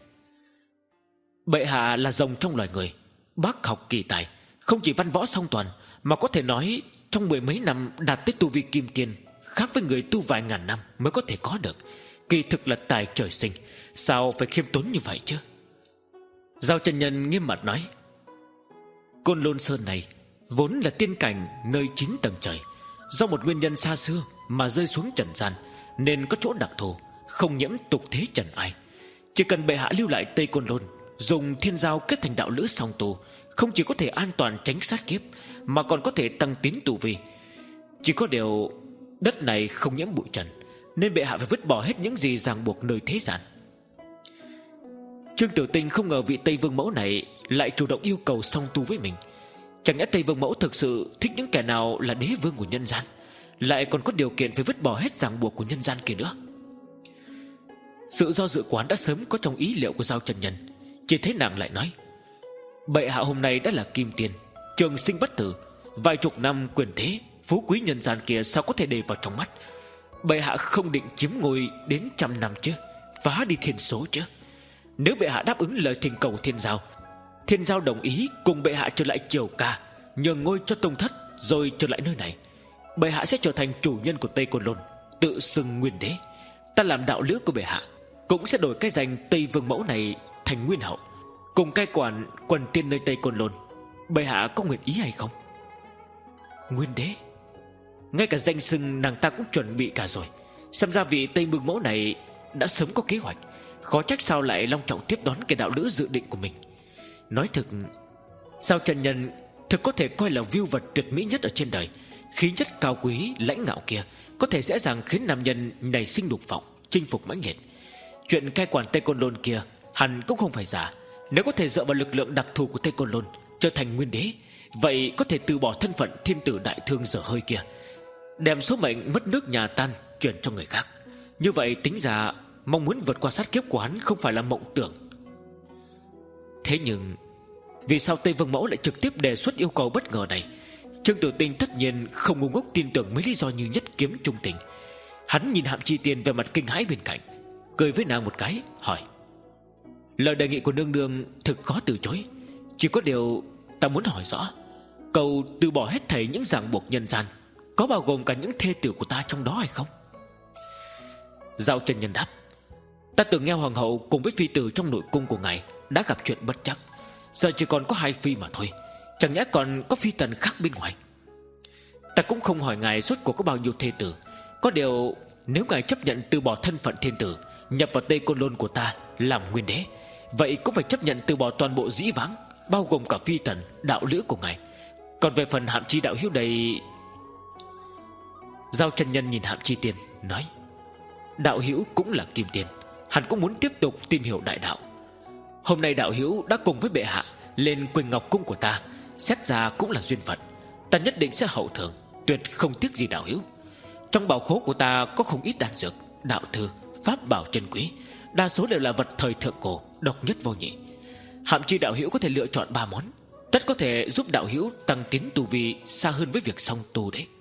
Speaker 1: Bệ hạ là rồng trong loài người, bác học kỳ tài, không chỉ văn võ song toàn, mà có thể nói trong mười mấy năm đạt tới tu vi kim tiên, khác với người tu vài ngàn năm mới có thể có được. Kỳ thực là tài trời sinh, sao phải khiêm tốn như vậy chứ? Giao chân nhân nghiêm mặt nói: Côn Lôn Sơn này vốn là tiên cảnh nơi chín tầng trời, do một nguyên nhân xa xưa mà rơi xuống trần gian, nên có chỗ đặc thù, không nhiễm tục thế trần ai. Chỉ cần bệ hạ lưu lại Tây Côn Lôn, dùng thiên giao kết thành đạo lữ song tu, không chỉ có thể an toàn tránh sát kiếp, mà còn có thể tăng tiến tu vi. Chỉ có điều đất này không nhiễm bụi trần, nên bệ hạ phải vứt bỏ hết những gì ràng buộc nơi thế gian. Trương Tử Tinh không ngờ vị Tây Vương Mẫu này lại chủ động yêu cầu song tu với mình. Chẳng lẽ Tây Vương Mẫu thực sự thích những kẻ nào là đế vương của nhân gian, lại còn có điều kiện phải vứt bỏ hết ràng buộc của nhân gian kia nữa? Sự do dự quán đã sớm có trong ý liệu của Giao chân nhân, chỉ thấy nàng lại nói: bệ hạ hôm nay đã là kim tiền, trường sinh bất tử, vài chục năm quyền thế phú quý nhân gian kia sao có thể để vào trong mắt. Bệ hạ không định chiếm ngôi đến trăm năm chứ, phá đi thiên số chứ? Nếu bệ hạ đáp ứng lời thỉnh cầu Thiên Giao, Thiên Giao đồng ý cùng bệ hạ trở lại Triều Ca, nhường ngôi cho tông thất, rồi trở lại nơi này, bệ hạ sẽ trở thành chủ nhân của Tây Côn Lôn, tự xưng Nguyên Đế. Ta làm đạo lữ của bệ hạ cũng sẽ đổi cái danh Tây Vương Mẫu này thành Nguyên Hậu, cùng cai quản quần tiên nơi Tây Côn Lôn. Bệ hạ có nguyện ý hay không? Nguyên Đế? Ngay cả danh xưng nàng ta cũng chuẩn bị cả rồi. Xem ra vị Tây Vương Mẫu này đã sớm có kế hoạch. Khó trách sao lại long trọng tiếp đón cái đạo lữ dự định của mình. Nói thực, Giao Chân Nhân thực có thể coi là view vật tuyệt mỹ nhất ở trên đời. Khí chất cao quý lãnh ngạo kia có thể dễ dàng khiến nam nhân nảy sinh dục vọng, chinh phục mãnh liệt. Chuyện cai quản Tây Côn Lôn kia hẳn cũng không phải giả. Nếu có thể dựa vào lực lượng đặc thù của Tây Côn Lôn trở thành Nguyên Đế, vậy có thể từ bỏ thân phận thiên tử đại thương dở hơi kia, đem số mệnh mất nước nhà tan chuyển cho người khác. Như vậy tính ra mong muốn vượt qua sát kiếp của hắn không phải là mộng tưởng. Thế nhưng vì sao Tây Vương Mẫu lại trực tiếp đề xuất yêu cầu bất ngờ này? Trương Tử Tinh tất nhiên không ngu ngốc tin tưởng mấy lý do như nhất kiếm trung tình. Hắn nhìn Hạm Chi Tiên về mặt kinh hãi bên cạnh, cười với nàng một cái, hỏi: lời đề nghị của nương nương thực khó từ chối. Chỉ có điều ta muốn hỏi rõ, cầu từ bỏ hết thảy những ràng buộc nhân gian có bao gồm cả những thê tử của ta trong đó hay không? Giao Chân Nhân đáp: ta từng nghe hoàng hậu cùng với phi tử trong nội cung của ngài đã gặp chuyện bất trắc. Giờ chỉ còn có hai phi mà thôi, chẳng nhẽ còn có phi tần khác bên ngoài. Ta cũng không hỏi ngài rốt cuộc có bao nhiêu thê tử. Có điều nếu ngài chấp nhận từ bỏ thân phận thiên tử, nhập vào Tây Côn Lôn của ta làm Nguyên Đế, vậy cũng phải chấp nhận từ bỏ toàn bộ dĩ vãng, bao gồm cả phi tần đạo lữ của ngài. Còn về phần Hạm Chi đạo hữu đây... Giao Chân Nhân nhìn Hạm Chi Tiên nói: đạo hữu cũng là kim tiên, hắn cũng muốn tiếp tục tìm hiểu đại đạo. Hôm nay đạo hữu đã cùng với bệ hạ lên Quỳnh Ngọc Cung của ta, xét ra cũng là duyên phận. Ta nhất định sẽ hậu thưởng, tuyệt không tiếc gì đạo hữu. Trong bảo khố của ta có không ít đan dược, đạo thư, pháp bảo chân quý, đa số đều là vật thời thượng cổ, độc nhất vô nhị. Hạm Chi đạo hữu có thể lựa chọn ba món, tất có thể giúp đạo hữu tăng tiến tu vi xa hơn với việc song tu đấy.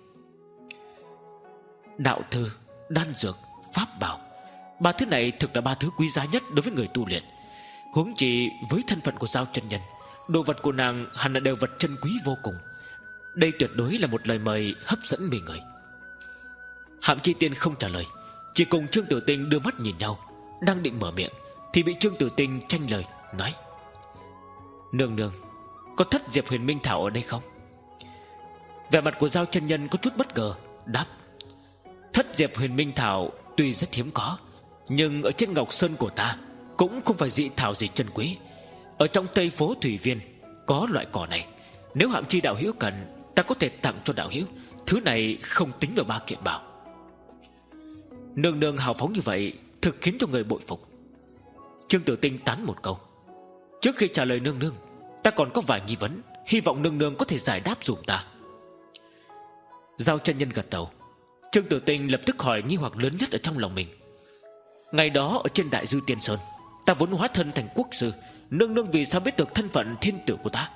Speaker 1: Đạo thư, đan dược, pháp bảo, ba thứ này thực là ba thứ quý giá nhất đối với người tu luyện. Huống chi với thân phận của Giao Chân Nhân, đồ vật của nàng hẳn là đều vật chân quý vô cùng. Đây tuyệt đối là một lời mời hấp dẫn mê người. Hạm Chi Tiên không trả lời, chỉ cùng Trương Tử Tinh đưa mắt nhìn nhau. Đang định mở miệng thì bị Trương Tử Tinh tranh lời, nói: nương nương, có thất diệp huyền minh thảo ở đây không? Vẻ mặt của Giao Chân Nhân có chút bất ngờ, đáp: thất diệp huyền minh thảo tuy rất hiếm có, nhưng ở trên Ngọc Sơn của ta cũng không phải dị thảo gì chân quý. Ở trong Tây Phố Thủy Viên có loại cỏ này. Nếu Hạm Chi đạo hữu cần, ta có thể tặng cho đạo hữu. Thứ này không tính vào ba kiện bảo. Nương nương hào phóng như vậy thực khiến cho người bội phục. Trương Tử Tinh tán một câu: trước khi trả lời nương nương, ta còn có vài nghi vấn, hy vọng nương nương có thể giải đáp dùm ta. Giao Chân Nhân gật đầu. Trương Tử Tinh lập tức hỏi nghi hoặc lớn nhất ở trong lòng mình. Ngày đó ở trên Đại Dư Tiên Sơn, ta vốn hóa thân thành quốc sư, nương nương vì sao biết được thân phận thiên tử của ta?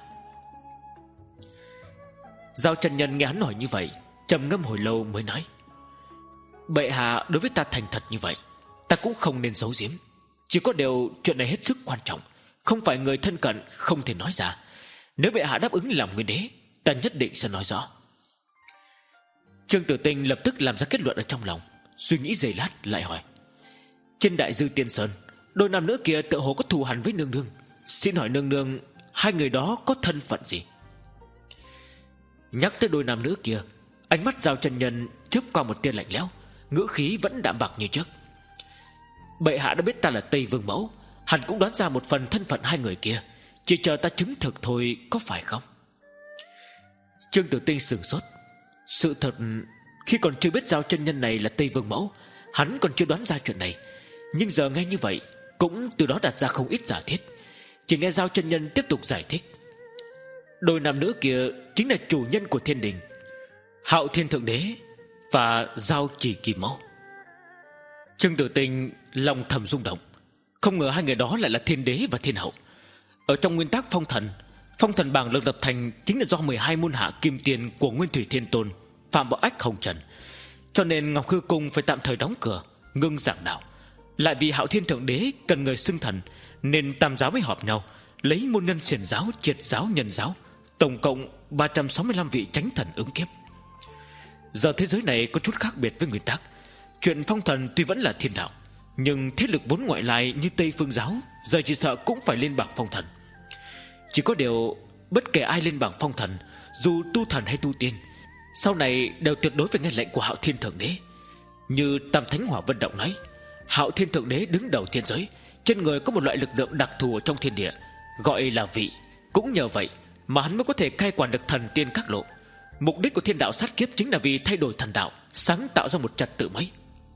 Speaker 1: Giao Chân Nhân nghe hắn hỏi như vậy, trầm ngâm hồi lâu mới nói: bệ hạ đối với ta thành thật như vậy, ta cũng không nên giấu giếm. Chỉ có điều chuyện này hết sức quan trọng, không phải người thân cận không thể nói ra. Nếu bệ hạ đáp ứng làm Nguyên Đế, ta nhất định sẽ nói rõ. Trương Tử Tinh lập tức làm ra kết luận ở trong lòng, suy nghĩ giây lát lại hỏi: trên Đại Dư Tiên Sơn, đôi nam nữ kia tựa hồ có thù hằn với nương nương. Xin hỏi nương nương, hai người đó có thân phận gì? Nhắc tới đôi nam nữ kia, ánh mắt Giao Chân Nhân chớp qua một tia lạnh lẽo, ngữ khí vẫn đạm bạc như trước: bệ hạ đã biết ta là Tây Vương Mẫu, hẳn cũng đoán ra một phần thân phận hai người kia, chỉ chờ ta chứng thực thôi, có phải không? Trương Tử Tinh sửng sốt. Sự thật, khi còn chưa biết Giao Chân Nhân này là Tây Vương Mẫu, hắn còn chưa đoán ra chuyện này. Nhưng giờ nghe như vậy, cũng từ đó đặt ra không ít giả thiết. Chỉ nghe Giao Chân Nhân tiếp tục giải thích: đôi nam nữ kia chính là chủ nhân của thiên đình, Hạo Thiên Thượng Đế và Giao Chỉ Kim Mẫu. Trương Tử Tinh lòng thầm rung động, không ngờ hai người đó lại là thiên đế và thiên hậu. Ở trong nguyên tắc phong thần, phong thần bảng được lập thành chính là do mười hai môn hạ kim tiền của Nguyên Thủy Thiên Tôn phạm vào ách hồng trần. cho nên Ngọc Hư Cung phải tạm thời đóng cửa, ngưng giảng đạo. Lại vì Hạo Thiên Thượng Đế cần người xưng thần, nên tam giáo mới họp nhau, lấy môn nhân xiển giáo, triệt giáo, nhân giáo, tổng cộng ba trăm sáu mươi lăm vị chánh thần ứng kiếp. Giờ thế giới này có chút khác biệt với nguyên tắc. Chuyện phong thần tuy vẫn là thiên đạo, nhưng thế lực vốn ngoại lai như Tây Phương giáo giờ chỉ sợ cũng phải lên bảng phong thần. Chỉ có điều bất kể ai lên bảng phong thần, dù tu thần hay tu tiên, sau này đều tuyệt đối phải nghe lệnh của Hạo Thiên Thượng Đế. Như Tam Thánh Hỏa Vân Động nói, Hạo Thiên Thượng Đế đứng đầu thiên giới, trên người có một loại lực lượng đặc thù ở trong thiên địa, gọi là vị. Cũng nhờ vậy mà hắn mới có thể cai quản được thần tiên các lộ. Mục đích của thiên đạo sát kiếp chính là vì thay đổi thần đạo, sáng tạo ra một trật tự mới.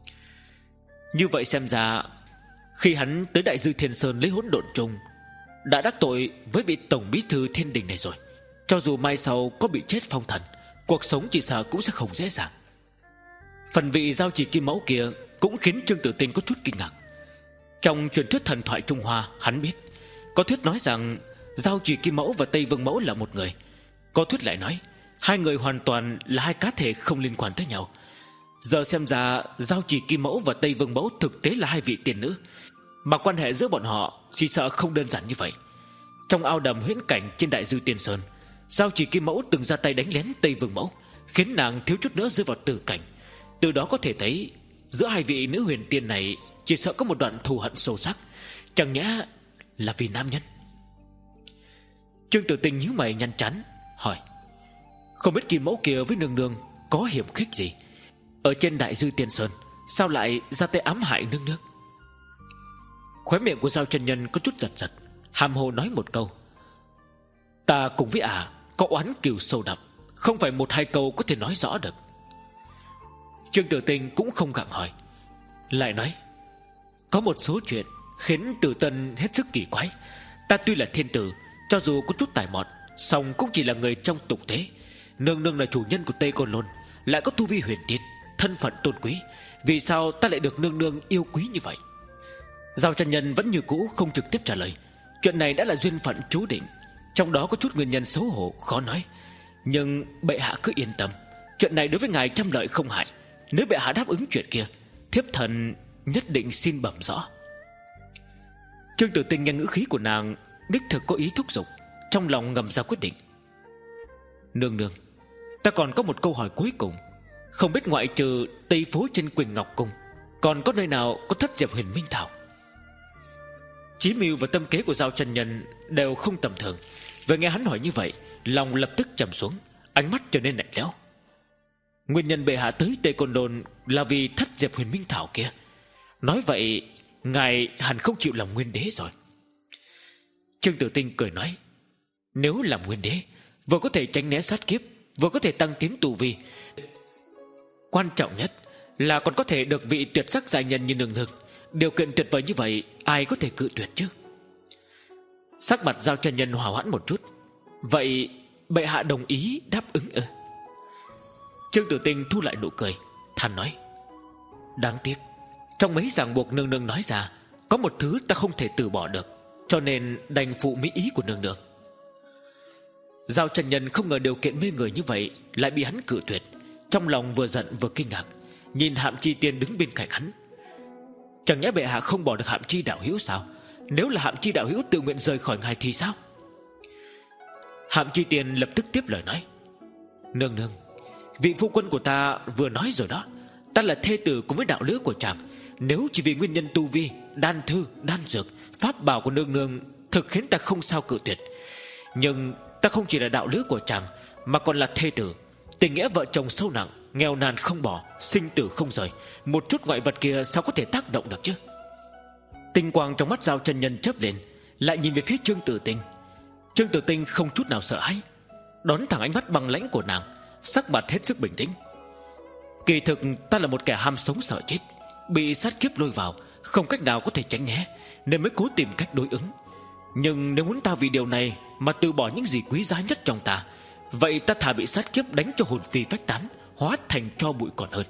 Speaker 1: Như vậy xem ra, khi hắn tới Đại Dư Thiên Sơn lấy hỗn độn chung, đã đắc tội với vị tổng bí thư thiên đình này rồi. Cho dù mai sau có bị chết phong thần, cuộc sống chỉ sợ cũng sẽ không dễ dàng. Phần vị giao chỉ kim mẫu kia cũng khiến Trương Tử Tinh có chút kinh ngạc. Trong truyền thuyết thần thoại Trung Hoa, hắn biết có thuyết nói rằng giao chỉ kim mẫu và Tây Vương mẫu là một người, có thuyết lại nói hai người hoàn toàn là hai cá thể không liên quan tới nhau. Giờ xem ra giao chỉ kim mẫu và Tây Vương mẫu thực tế là hai vị tiền nữ, mà quan hệ giữa bọn họ chỉ sợ không đơn giản như vậy. Trong ao đầm huyễn cảnh trên Đại Dư Tiên Sơn, giao chỉ kim mẫu từng ra tay đánh lén Tây Vương mẫu, khiến nàng thiếu chút nữa rơi vào tử cảnh. Từ đó có thể thấy giữa hai vị nữ huyền tiên này chỉ sợ có một đoạn thù hận sâu sắc. Chẳng nhẽ là vì nam nhân? Trương Tử Tinh nhíu mày nhăn chán hỏi, không biết kim mẫu kia với nương nương có hiểm khích gì ở trên Đại Dư Tiên Sơn, sao lại ra tay ám hại nương nương? Khóe miệng của Giao chân nhân có chút giật giật, hàm hồ nói một câu, ta cùng với ả à, có oán cừu sâu đậm, không phải một hai câu có thể nói rõ được. Trương Tử Tinh cũng không gặng hỏi, lại nói, có một số chuyện khiến Tử Tân hết sức kỳ quái. Ta tuy là thiên tử, cho dù có chút tài mọn, song cũng chỉ là người trong tục thế. Nương nương là chủ nhân của Tây Côn Lôn, lại có tu vi huyền tiên, thân phận tôn quý, vì sao ta lại được nương nương yêu quý như vậy? Giao chân nhân vẫn như cũ không trực tiếp trả lời. Chuyện này đã là duyên phận chú định, trong đó có chút nguyên nhân xấu hổ khó nói. Nhưng bệ hạ cứ yên tâm, chuyện này đối với ngài trăm lợi không hại. Nếu bệ hạ đáp ứng chuyện kia, thiếp thần nhất định xin bẩm rõ. Trương Tử Tinh nghe ngữ khí của nàng đích thực có ý thúc giục, trong lòng ngầm ra quyết định. Nương nương, ta còn có một câu hỏi cuối cùng. Không biết ngoại trừ Tây phố trên Quỳnh Ngọc Cung, còn có nơi nào có thất diệp huyền minh thảo? Chí mưu và tâm kế của Giao chân nhân đều không tầm thường. Vừa nghe hắn hỏi như vậy, lòng lập tức trầm xuống, ánh mắt trở nên lạnh lẽo. Nguyên nhân bệ hạ tới Tây Côn Lôn là vì thất diệp huyền minh thảo kia. Nói vậy ngài hẳn không chịu làm nguyên đế rồi. Trương Tử Tinh cười nói, nếu làm nguyên đế, vừa có thể tránh né sát kiếp, vừa có thể tăng tiến tu vi, quan trọng nhất là còn có thể được vị tuyệt sắc giai nhân như nương nương. Điều kiện tuyệt vời như vậy, ai có thể cự tuyệt chứ? Sắc mặt Giao chân nhân hòa hoãn một chút. Vậy bệ hạ đồng ý đáp ứng ư? Trương Tử Tinh thu lại nụ cười, than nói, đáng tiếc, trong mấy ràng buộc nương nương nói ra, có một thứ ta không thể từ bỏ được, cho nên đành phụ mỹ ý của nương nương. Giao chân nhân không ngờ điều kiện mê người như vậy lại bị hắn cự tuyệt, trong lòng vừa giận vừa kinh ngạc, nhìn Hạm Chi Tiên đứng bên cạnh hắn. Chẳng nhẽ bệ hạ không bỏ được Hạm Chi đạo hữu sao? Nếu là Hạm Chi đạo hữu tự nguyện rời khỏi ngài thì sao? Hạm Chi Tiên lập tức tiếp lời nói, nương nương, vị phu quân của ta vừa nói rồi đó, ta là thê tử cùng với đạo lữ của chàng. Nếu chỉ vì nguyên nhân tu vi, đan thư, đan dược, pháp bảo của nương nương thực khiến ta không sao cự tuyệt. Nhưng ta không chỉ là đạo lữ của chàng, mà còn là thê tử. Tình nghĩa vợ chồng sâu nặng, nghèo nàn không bỏ, sinh tử không rời, một chút ngoại vật kia sao có thể tác động được chứ? Tinh quang trong mắt Giao chân nhân chớp lên, lại nhìn về phía Trương Tử Tinh. Trương Tử Tinh không chút nào sợ hãi, đón thẳng ánh mắt băng lãnh của nàng, sắc mặt hết sức bình tĩnh. Kỳ thực ta là một kẻ ham sống sợ chết, bị sát kiếp lôi vào, không cách nào có thể tránh né, nên mới cố tìm cách đối ứng. Nhưng nếu muốn ta vì điều này mà từ bỏ những gì quý giá nhất trong ta, vậy ta thà bị sát kiếp đánh cho hồn phi phách tán, hóa thành tro bụi còn hơn.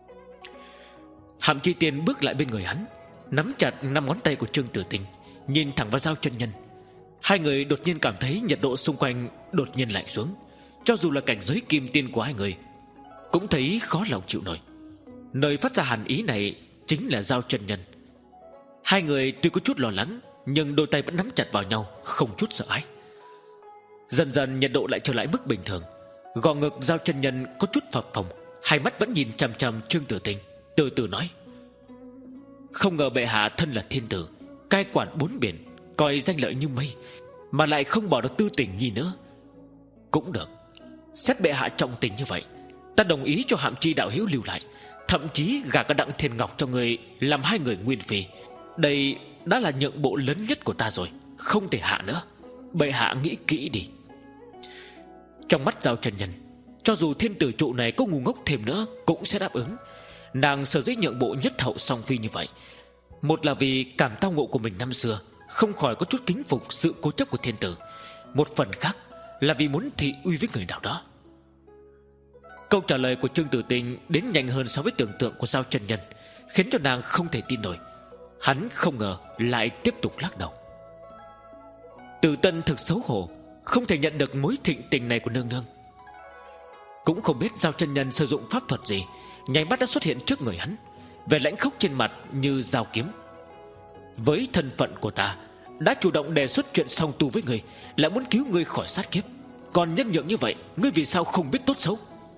Speaker 1: Hàm Chi Tiên bước lại bên người hắn, nắm chặt năm ngón tay của Trương Tử Tinh, nhìn thẳng vào Giao chân nhân. Hai người đột nhiên cảm thấy nhiệt độ xung quanh đột nhiên lạnh xuống. Cho dù là cảnh giới kim tiên của hai người cũng thấy khó lòng chịu nổi. Nơi phát ra hàn ý này chính là Giao Chân Nhân. Hai người tuy có chút lo lắng, nhưng đôi tay vẫn nắm chặt vào nhau, không chút sợ hãi. Dần dần nhiệt độ lại trở lại mức bình thường. Gò ngực Giao Chân Nhân có chút phập phồng, hai mắt vẫn nhìn chằm chằm Trương Tử Tinh, từ từ nói: "Không ngờ bệ hạ thân là thiên tử, cai quản bốn biển, coi danh lợi như mây, mà lại không bỏ được tư tình nhi nữa. Cũng được, xét bệ hạ trọng tình như vậy, ta đồng ý cho Hạm Chi đạo hữu lưu lại, thậm chí gả cả Đặng Thiên Ngọc cho người làm hai người nguyên phi. Đây đã là nhượng bộ lớn nhất của ta rồi, không thể hạ nữa. Bệ hạ nghĩ kỹ đi." Trong mắt Giao Chân Nhân, cho dù thiên tử trụ này có ngu ngốc thêm nữa cũng sẽ đáp ứng. Nàng sở dĩ nhượng bộ nhất hậu song phi như vậy, một là vì cảm tao ngộ của mình năm xưa, không khỏi có chút kính phục sự cố chấp của thiên tử. Một phần khác là vì muốn thị uy với người nào đó. Câu trả lời của Trương Tử Tinh đến nhanh hơn so với tưởng tượng của Giao Chân Nhân, khiến cho nàng không thể tin nổi. Hắn không ngờ lại tiếp tục lắc đầu. Từ Tân thực xấu hổ, không thể nhận được mối thịnh tình này của nương nương. Cũng không biết Giao Chân Nhân sử dụng pháp thuật gì, nháy mắt đã xuất hiện trước người hắn, vẻ lãnh khốc trên mặt như dao kiếm. "Với thân phận của ta, đã chủ động đề xuất chuyện song tu với người, lại muốn cứu ngươi khỏi sát kiếp, còn nhân nhượng như vậy, ngươi vì sao không biết tốt xấu?"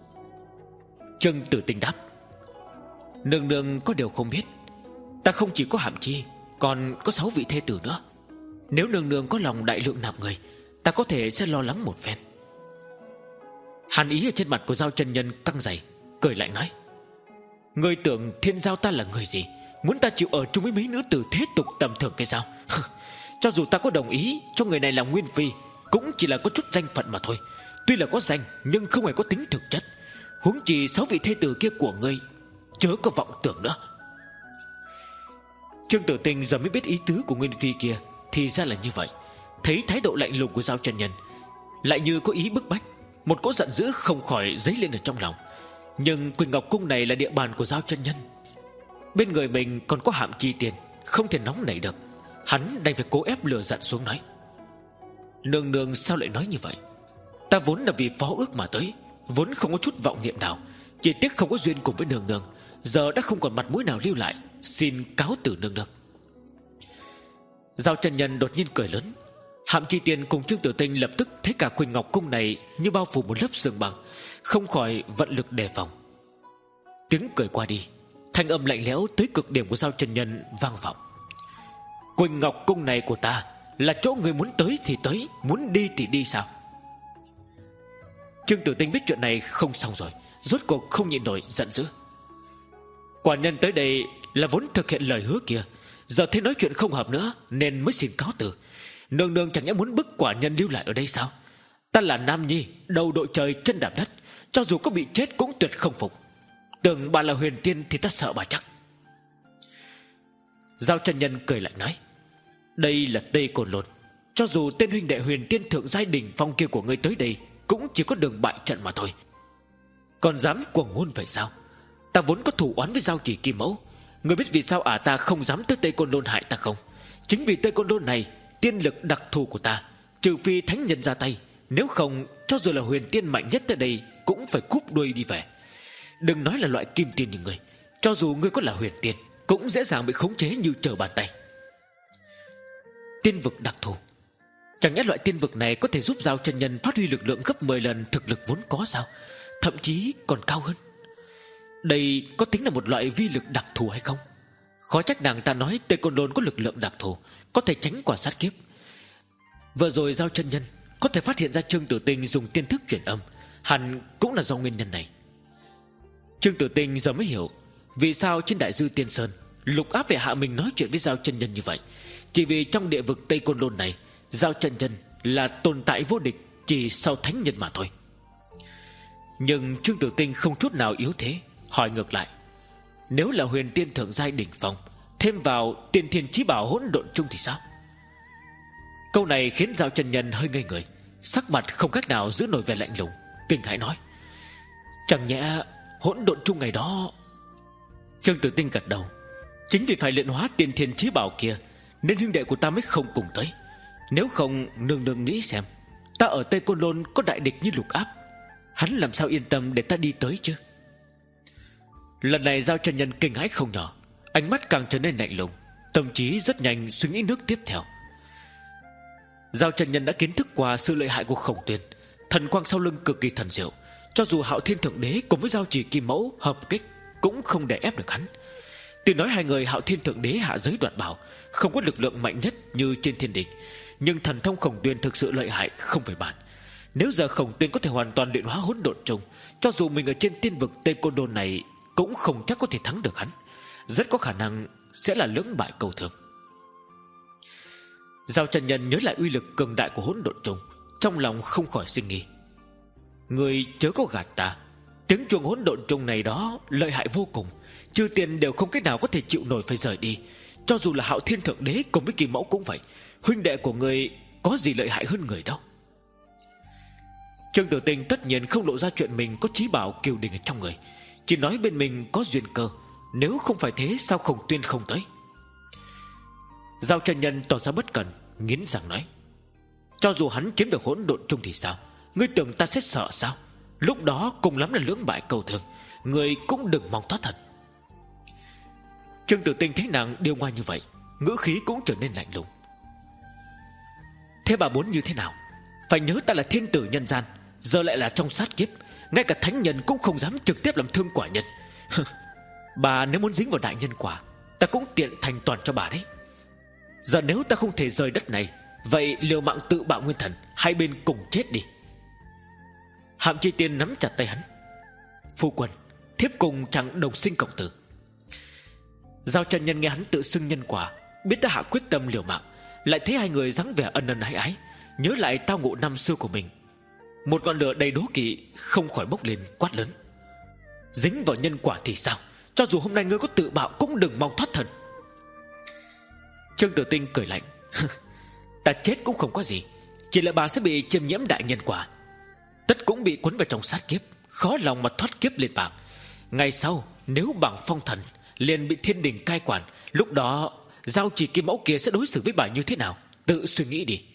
Speaker 1: Trương Tử Tinh đáp: "Nương nương có điều không biết, ta không chỉ có Hạm Chi, còn có sáu vị thê tử nữa. Nếu nương nương có lòng đại lượng nạp người, ta có thể sẽ lo lắng một phen." Hàn ý ở trên mặt của Giao Chân Nhân căng dày, cười lạnh nói: "Ngươi tưởng thiên giao ta là người gì, muốn ta chịu ở chung với mấy nữ tử thế tục tầm thường cái sao? Cho dù ta có đồng ý cho người này làm nguyên phi, cũng chỉ là có chút danh phận mà thôi. Tuy là có danh, nhưng không hề có tính thực chất. Huống chi sáu vị thê tử kia của ngươi, chớ có vọng tưởng nữa." Trương Tử Tinh giờ mới biết ý tứ của nguyên phi kia thì ra là như vậy. Thấy thái độ lạnh lùng của Giao Chân Nhân, lại như có ý bức bách, một cỗ giận dữ không khỏi dấy lên ở trong lòng. Nhưng Quỳnh Ngọc Cung này là địa bàn của Giao Chân Nhân, bên người mình còn có Hạm Chi tiền, không thể nóng nảy được. Hắn đành phải cố ép lửa giận xuống nói: "Nương nương sao lại nói như vậy? Ta vốn là vì phó ước mà tới, vốn không có chút vọng niệm nào, chỉ tiếc không có duyên cùng với nương nương, giờ đã không còn mặt mũi nào lưu lại, xin cáo từ nương nương." Giao Chân Nhân đột nhiên cười lớn. Hạm Chi Tiên cùng Trương Tử Tinh lập tức thấy cả Quỳnh Ngọc Cung này như bao phủ một lớp sương băng, không khỏi vận lực đề phòng. Tiếng cười qua đi, thanh âm lạnh lẽo tới cực điểm của Giao Chân Nhân vang vọng: "Quỳnh Ngọc Cung này của ta là chỗ người muốn tới thì tới, muốn đi thì đi sao?" Trương Tử Tinh biết chuyện này không xong rồi, rốt cuộc không nhịn nổi giận dữ: "Quả nhân tới đây là vốn thực hiện lời hứa kia, giờ thấy nói chuyện không hợp nữa nên mới xin cáo từ. Nương nương chẳng nhẽ muốn bức quả nhân lưu lại ở đây sao? Ta là nam nhi, đầu đội trời chân đạp đất, cho dù có bị chết cũng tuyệt không phục. Tưởng bà là huyền tiên thì ta sợ bà chắc." Giao Chân Nhân cười lại nói: "Đây là Tây Côn Lôn, cho dù tên huynh đệ huyền tiên thượng giai đỉnh phong kia của ngươi tới đây, cũng chỉ có đường bại trận mà thôi. Còn dám cuồng ngôn vậy sao? Ta vốn có thù oán với Giao Chỉ Kim Mẫu. Ngươi biết vì sao ả ta không dám tới Tây Côn Lôn hại ta không? Chính vì Tây Côn Lôn này tiên lực đặc thù của ta, trừ phi thánh nhân ra tay, nếu không cho dù là huyền tiên mạnh nhất tới đây cũng phải cúp đuôi đi về. Đừng nói là loại kim tiên như ngươi, cho dù ngươi có là huyền tiên cũng dễ dàng bị khống chế như trở bàn tay." Tiên vực đặc thù, chẳng nhẽ loại tiên vực này có thể giúp Giao Chân Nhân phát huy lực lượng gấp mười lần thực lực vốn có sao? Thậm chí còn cao hơn. Đây có tính là một loại vi lực đặc thù hay không? Khó trách nàng ta nói Tây Côn Lôn có lực lượng đặc thù, có thể tránh quả sát kiếp. Vừa rồi Giao Chân Nhân có thể phát hiện ra Trương Tử Tinh dùng tiên thức truyền âm, hẳn cũng là do nguyên nhân này. Trương Tử Tinh giờ mới hiểu vì sao trên Đại Dư Tiên Sơn Lục Áp về hạ mình nói chuyện với Giao Chân Nhân như vậy. Chỉ vì trong địa vực Tây Côn Lôn này, Giao Chân Nhân là tồn tại vô địch chỉ sau thánh nhân mà thôi. Nhưng Trương Tử Tinh không chút nào yếu thế, hỏi ngược lại: "Nếu là huyền tiên thượng giai đỉnh phong, thêm vào tiên thiên chí bảo hỗn độn chung thì sao?" Câu này khiến Giao Chân Nhân hơi ngây người, sắc mặt không cách nào giữ nổi vẻ lạnh lùng, kinh hãi nói: "Chẳng nhẽ hỗn độn chung ngày đó?" Trương Tử Tinh gật đầu: "Chính vì phải luyện hóa tiên thiên chí bảo kia nên huynh đệ của ta mới không cùng tới. Nếu không, nương nương nghĩ xem, ta ở Tây Côn Lôn có đại địch như Lục Áp, hắn làm sao yên tâm để ta đi tới chứ?" Lần này Giao Chân Nhân kinh hãi không nhỏ, ánh mắt càng trở nên lạnh lùng, tâm trí rất nhanh suy nghĩ nước tiếp theo. Giao Chân Nhân đã kiến thức qua sự lợi hại của Khổng Tuyên, thần quang sau lưng cực kỳ thần diệu, cho dù Hạo Thiên Thượng Đế cùng với Giao Chỉ Kim Mẫu hợp kích cũng không đè ép được hắn. Tuy nói hai người Hạo Thiên Thượng Đế hạ giới đoạt bảo không có lực lượng mạnh nhất như trên thiên địch, nhưng thần thông Khổng Tuyên thực sự lợi hại không phải bàn. Nếu giờ Khổng Tuyên có thể hoàn toàn luyện hóa hỗn độn trùng, cho dù mình ở trên tiên vực Tây Côn Đôn này cũng không chắc có thể thắng được hắn, rất có khả năng sẽ là lưỡng bại cầu thường. Giao Chân Nhân nhớ lại uy lực cường đại của hỗn độn trùng, trong lòng không khỏi suy nghĩ. Người chớ có gạt ta, tiếng chuông hỗn độn trùng này đó lợi hại vô cùng, chư tiền đều không cách nào có thể chịu nổi phải rời đi. Cho dù là Hạo Thiên Thượng Đế cùng với Kim Mẫu cũng vậy, huynh đệ của người có gì lợi hại hơn người đâu. Trương Tử Tinh tất nhiên không lộ ra chuyện mình có trí bảo kiều đình ở trong người, chỉ nói bên mình có duyên cơ. Nếu không phải thế sao Khổng Tuyên không tới? Giao Chân Nhân tỏ ra bất cẩn, nghiến răng nói: cho dù hắn chiếm được hỗn độn chung thì sao? Ngươi tưởng ta sẽ sợ sao? Lúc đó cùng lắm là lưỡng bại cầu thường, người cũng đừng mong thoát thân. Trương Tử Tinh thấy nàng điêu ngoa như vậy, ngữ khí cũng trở nên lạnh lùng. Thế bà muốn như thế nào? Phải nhớ ta là thiên tử nhân gian, giờ lại là trong sát kiếp, ngay cả thánh nhân cũng không dám trực tiếp làm thương quả nhân. Bà nếu muốn dính vào đại nhân quả, ta cũng tiện thành toàn cho bà đấy. Giờ nếu ta không thể rời đất này, vậy liều mạng tự bạo nguyên thần, hai bên cùng chết đi. Hạm Chi Tiên nắm chặt tay hắn: phu quân, thiếp cùng chẳng đồng sinh cộng tử. Giao Chân Nhân nghe hắn tự xưng nhân quả, biết đã hạ quyết tâm liều mạng, lại thấy hai người dáng vẻ ân ân ái ái, nhớ lại tao ngộ năm xưa của mình, một ngọn lửa đầy đố kỵ không khỏi bốc lên, quát lớn: dính vào nhân quả thì sao? Cho dù hôm nay ngươi có tự bạo cũng đừng mong thoát thân. Trương Tử Tinh cười lạnh: ta chết cũng không có gì, chỉ là bà sẽ bị chiêm nhiễm đại nhân quả, tất cũng bị cuốn vào trong sát kiếp, khó lòng mà thoát kiếp lên bảng. Ngày sau nếu bằng phong thần liền bị thiên đình cai quản, lúc đó Giao Chỉ Kim Mẫu kia sẽ đối xử với bà như thế nào? Tự suy nghĩ đi.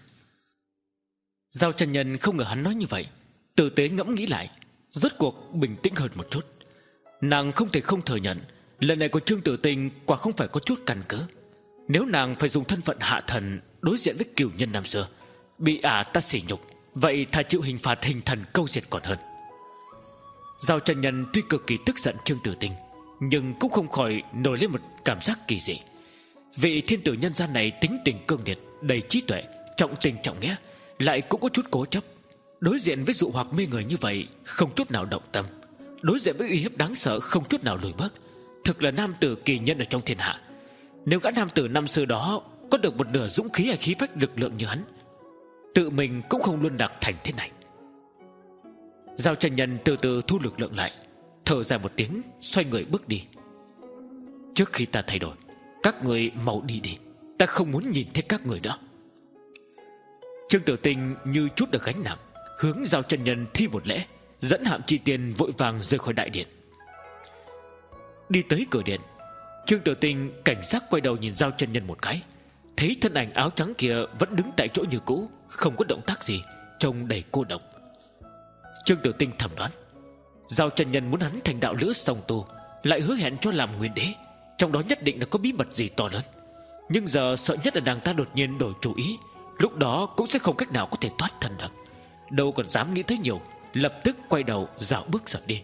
Speaker 1: Giao Chân Nhân không ngờ hắn nói như vậy, tử tế ngẫm nghĩ lại, rốt cuộc bình tĩnh hơn một chút. Nàng không thể không thừa nhận lần này của Trương Tử Tinh quả không phải có chút căn cứ. Nếu nàng phải dùng thân phận hạ thần đối diện với cửu nhân năm xưa, bị ả ta sỉ nhục, vậy thà chịu hình phạt hình thần câu diệt còn hơn. Giao Chân Nhân tuy cực kỳ tức giận Trương Tử Tinh, nhưng cũng không khỏi nổi lên một cảm giác kỳ dị. Vị thiên tử nhân gian này tính tình cương liệt, đầy trí tuệ, trọng tình trọng nghĩa, lại cũng có chút cố chấp. Đối diện với dụ hoặc mê người như vậy, không chút nào động tâm. Đối diện với uy hiếp đáng sợ, không chút nào lùi bước. Thực là nam tử kỳ nhân ở trong thiên hạ. Nếu gã nam tử năm xưa đó có được một nửa dũng khí hay khí phách lực lượng như hắn, tự mình cũng không luôn đạt thành thế này. Giao Chân Nhân từ từ thu lực lượng lại, thở dài một tiếng, xoay người bước đi. Trước khi ta thay đổi, các người mau đi đi, ta không muốn nhìn thấy các người nữa. Trương Tử Tinh như chút được gánh nặng, hướng Giao Chân Nhân thi một lễ, dẫn Hạm Chi Tiên vội vàng rời khỏi đại điện. Đi tới cửa điện, Trương Tử Tinh cảnh giác quay đầu nhìn Giao Chân Nhân một cái, thấy thân ảnh áo trắng kia vẫn đứng tại chỗ như cũ, không có động tác gì, trông đầy cô độc. Trương Tử Tinh thầm đoán, Giao Chân Nhân muốn hắn thành đạo lữ song tu, lại hứa hẹn cho làm nguyên đế, trong đó nhất định là có bí mật gì to lớn. Nhưng giờ sợ nhất là nàng ta đột nhiên đổi chủ ý, lúc đó cũng sẽ không cách nào có thể thoát thân được. Đâu còn dám nghĩ tới nhiều, lập tức quay đầu dạo bước rời đi.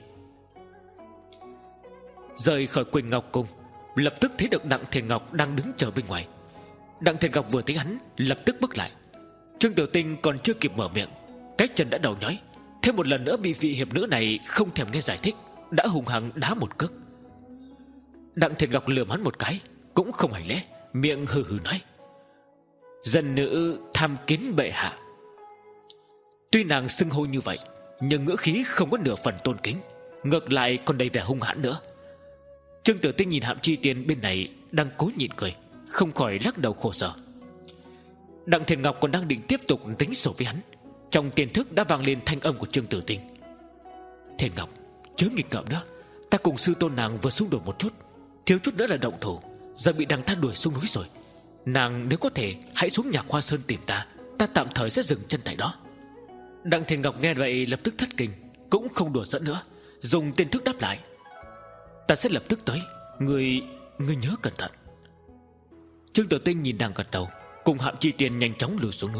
Speaker 1: Rời khỏi Quỳnh Ngọc Cung, lập tức thấy được Đặng Thiền Ngọc đang đứng chờ bên ngoài. Đặng Thiền Ngọc vừa thấy hắn, lập tức bước lại. Trương Tử Tinh còn chưa kịp mở miệng, cái chân đã đầu nhói, thêm một lần nữa bị vị hiệp nữ này không thèm nghe giải thích, đã hùng hăng đá một cước. Đặng Thiền Ngọc lườm hắn một cái, cũng không hành lễ, miệng hừ hừ nói: dân nữ tham kiến bệ hạ. Tuy nàng xưng hô như vậy, nhưng ngữ khí không có nửa phần tôn kính, ngược lại còn đầy vẻ hung hãn nữa. Trương Tử Tinh nhìn Hạm Chi Tiên bên này đang cố nhịn cười, không khỏi lắc đầu khổ sở. Đặng Thiền Ngọc còn đang định tiếp tục tính sổ với hắn, trong tiềm thức đã vang lên thanh âm của Trương Tử Tinh: Thiền Ngọc, chớ nghịch ngợm nữa, ta cùng sư tôn nàng vừa xung đột một chút, thiếu chút nữa là động thủ, giờ bị đằng ta đuổi xuống núi rồi. Nàng nếu có thể hãy xuống Nhạc Hoa Sơn tìm ta, ta tạm thời sẽ dừng chân tại đó. Đặng Thiền Ngọc nghe vậy lập tức thất kinh, cũng không đùa giỡn nữa, dùng tiên thức đáp lại: Ta sẽ lập tức tới. Ngươi, ngươi nhớ cẩn thận. Trương Tử Tinh nhìn nàng gật đầu, cùng Hạm Chi Tiên nhanh chóng lùi xuống núi.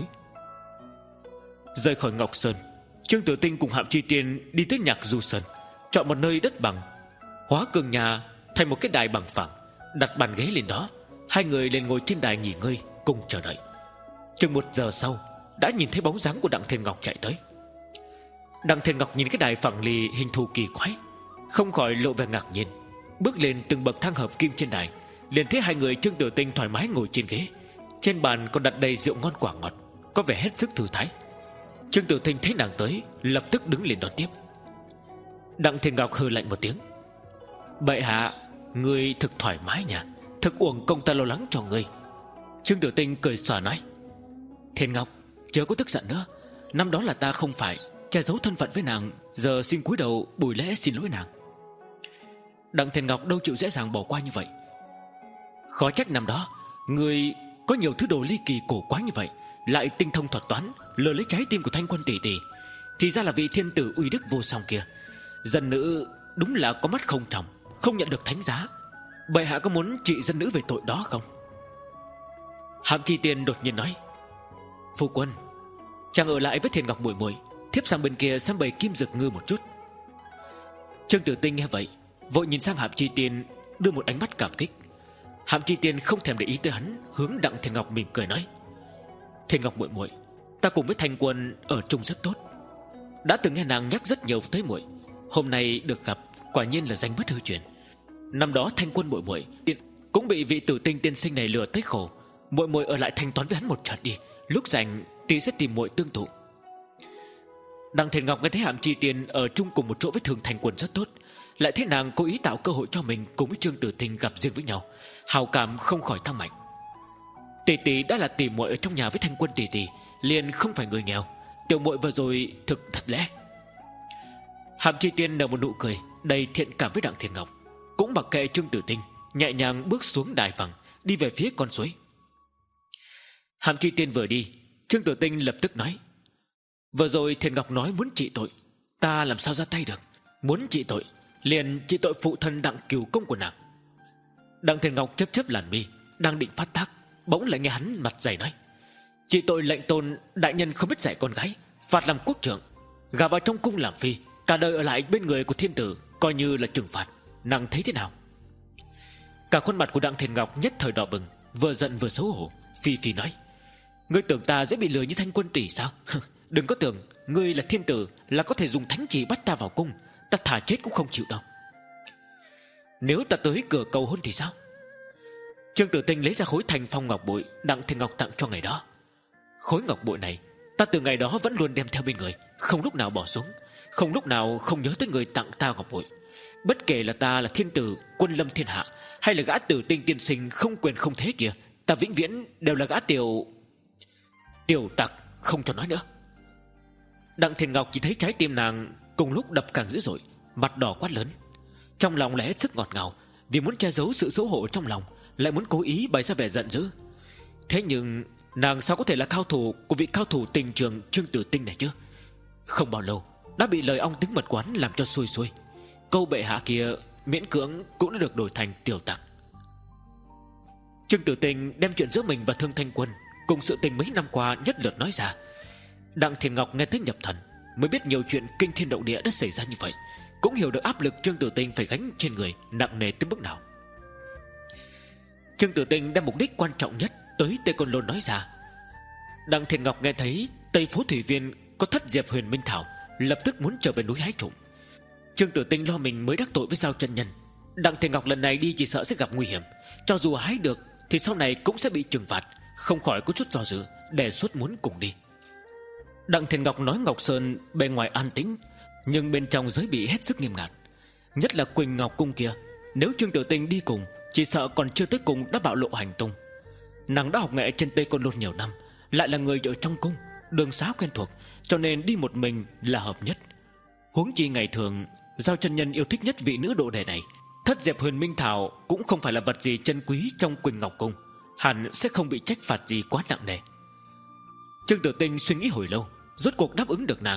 Speaker 1: Rời khỏi Ngọc Sơn, Trương Tử Tinh cùng Hạm Chi Tiên đi tới Nhạc Du Sơn, chọn một nơi đất bằng, hóa cường nhà thành một cái đài bằng phẳng, đặt bàn ghế lên đó. Hai người lên ngồi trên đài nghỉ ngơi, cùng chờ đợi. Chừng một giờ sau, đã nhìn thấy bóng dáng của Đặng Thiên Ngọc chạy tới. Đặng Thiên Ngọc nhìn cái đài phẳng lì hình thù kỳ quái, không khỏi lộ vẻ ngạc nhiên. Bước lên từng bậc thang hợp kim trên đài, liền thấy hai người Trương Tử Tinh thoải mái ngồi trên ghế. Trên bàn còn đặt đầy rượu ngon quả ngọt, có vẻ hết sức thư thái. Trương Tử Tinh thấy nàng tới, lập tức đứng lên đón tiếp. Đặng Thiên Ngọc hừ lạnh một tiếng: bệ hạ, ngươi thực thoải mái nhỉ, thực uổng công ta lo lắng cho ngươi. Trương Tử Tinh cười xòa nói: Thiên Ngọc, chớ có tức giận nữa. Năm đó là ta không phải che giấu thân phận với nàng, giờ xin cúi đầu bùi lễ xin lỗi nàng. Đặng Thiên Ngọc đâu chịu dễ dàng bỏ qua như vậy. Khó trách năm đó ngươi có nhiều thứ đồ ly kỳ cổ quái như vậy, lại tinh thông thuật toán, lừa lấy trái tim của Thanh Quân tỷ tỷ. Thì ra là vị thiên tử uy đức vô song kia. Dân nữ đúng là có mắt không tròng, không nhận được thánh giá. Bệ hạ có muốn trị dân nữ về tội đó không? Hàm Chi Tiên đột nhiên nói: phu quân, chàng ở lại với Thiên Ngọc muội muội, thiếp sang bên kia xem bầy kim dược ngư một chút. Trương Tử Tinh nghe vậy, vội nhìn sang Hàm Chi Tiên, đưa một ánh mắt cảm kích. Hàm Chi Tiên không thèm để ý tới hắn, hướng Đặng Thiên Ngọc mỉm cười nói: Thiên Ngọc muội muội, ta cùng với Thanh Quân ở chung rất tốt. Đã từng nghe nàng nhắc rất nhiều tới muội, hôm nay được gặp quả nhiên là danh bất hư truyền. Năm đó Thanh Quân muội muội cũng bị vị Tử Tinh tiên sinh này lừa tới khổ. Muội muội ở lại thanh toán với hắn một trận đi, lúc rảnh thì sẽ tìm muội tương thụ. Đặng Thiên Ngọc nghe thấy Hàm Chi Tiên ở chung cùng một chỗ với Thường Thanh Quân rất tốt, lại thấy nàng cố ý tạo cơ hội cho mình cùng với Trương Tử Tinh gặp riêng với nhau, hào cảm không khỏi tăng mạnh. Tỷ tỷ đã là tỷ muội ở trong nhà với Thanh Quân tỷ tỷ, liền không phải người nghèo. Tiểu muội vừa rồi thực thật lẽ. Hàm Chi Tiên nở một nụ cười đầy thiện cảm với Đặng Thiên Ngọc, cũng mặc kệ Trương Tử Tinh, nhẹ nhàng bước xuống đài phẳng, đi về phía con suối. Hàm Chi Tiên vừa đi, Trương Tử Tinh lập tức nói: vừa rồi Thiên Ngọc nói muốn trị tội, ta làm sao ra tay được. Muốn trị tội liền trị tội phụ thân Đặng Cửu công của nàng. Đặng Thiên Ngọc chớp chớp làn mi, đang định phát tác, bỗng lại nghe hắn mặt dày nói: trị tội lệnh tôn đại nhân không biết dạy con gái, phạt làm quốc trưởng, gả vào trong cung làm phi, cả đời ở lại bên người của thiên tử, coi như là trừng phạt. Nàng thấy thế nào? Cả khuôn mặt của Đặng Thiên Ngọc nhất thời đỏ bừng, vừa giận vừa xấu hổ. Phi Phi nói: ngươi tưởng ta dễ bị lừa như Thanh Quân tỷ sao? Đừng có tưởng ngươi là thiên tử là có thể dùng thánh chỉ bắt ta vào cung, ta thà chết cũng không chịu đâu. Nếu ta tới cửa cầu hôn thì sao? Trương Tử Tinh lấy ra khối Thành Phong ngọc bội Đặng Thiên Ngọc tặng cho ngày đó. Khối ngọc bội này ta từ ngày đó vẫn luôn đem theo bên người, không lúc nào bỏ xuống, không lúc nào không nhớ tới người tặng ta ngọc bội. Bất kể là ta là thiên tử quân lâm thiên hạ, hay là gã Tử Tinh tiên sinh không quyền không thế kia, ta vĩnh viễn đều là gã tiểu Tiểu tặc, không cho nói nữa. Đặng Thiên Ngọc chỉ thấy trái tim nàng cùng lúc đập càng dữ dội, mặt đỏ quát lớn. Trong lòng lại hết sức ngọt ngào, vì muốn che giấu sự xấu hổ trong lòng, lại muốn cố ý bày ra vẻ giận dữ. Thế nhưng nàng sao có thể là cao thủ của vị cao thủ tình trường Trương Tử Tinh này chứ? Không bao lâu đã bị lời ong tiếng mật quán làm cho xuôi xuôi. Câu bệ hạ kia miễn cưỡng cũng đã được đổi thành tiểu tặc. Trương Tử Tinh đem chuyện giữa mình và Thương Thanh Quân cùng sự tình mấy năm qua nhất lượt nói ra. Đặng Thiên Ngọc nghe tới nhập thần, mới biết nhiều chuyện kinh thiên động địa đã xảy ra như vậy, cũng hiểu được áp lực Trương Tử Tinh phải gánh trên người nặng nề tới mức nào. Trương Tử Tinh đem mục đích quan trọng nhất tới Tây Côn Lôn nói ra. Đặng Thiên Ngọc nghe thấy Tây Phố Thủy Viên có thất diệp huyền minh thảo, lập tức muốn trở về núi hái trộm. Trương Tử Tinh lo mình mới đắc tội với Giao chân nhân, Đặng Thiên Ngọc lần này đi chỉ sợ sẽ gặp nguy hiểm, cho dù hái được thì sau này cũng sẽ bị trừng phạt, không khỏi có chút do dự, đề xuất muốn cùng đi. Đặng Thiên Ngọc nói Ngọc Sơn bề ngoài an tĩnh, nhưng bên trong giới bị hết sức nghiêm ngặt. Nhất là Quỳnh Ngọc Cung kia, nếu Trương Tử Tinh đi cùng, chỉ sợ còn chưa tới cùng đã bạo lộ hành tung. Nàng đã học nghệ trên Tây Côn Lôn nhiều năm, lại là người ở trong cung, đường xá quen thuộc, cho nên đi một mình là hợp nhất. Huống chi ngày thường Giao chân nhân yêu thích nhất vị nữ độ đề này, thất diệp huyền minh thảo cũng không phải là vật gì chân quý trong Quỳnh Ngọc Cung, hẳn sẽ không bị trách phạt gì quá nặng nề. Trương Tử Tinh suy nghĩ hồi lâu, rốt cuộc đáp ứng được nàng,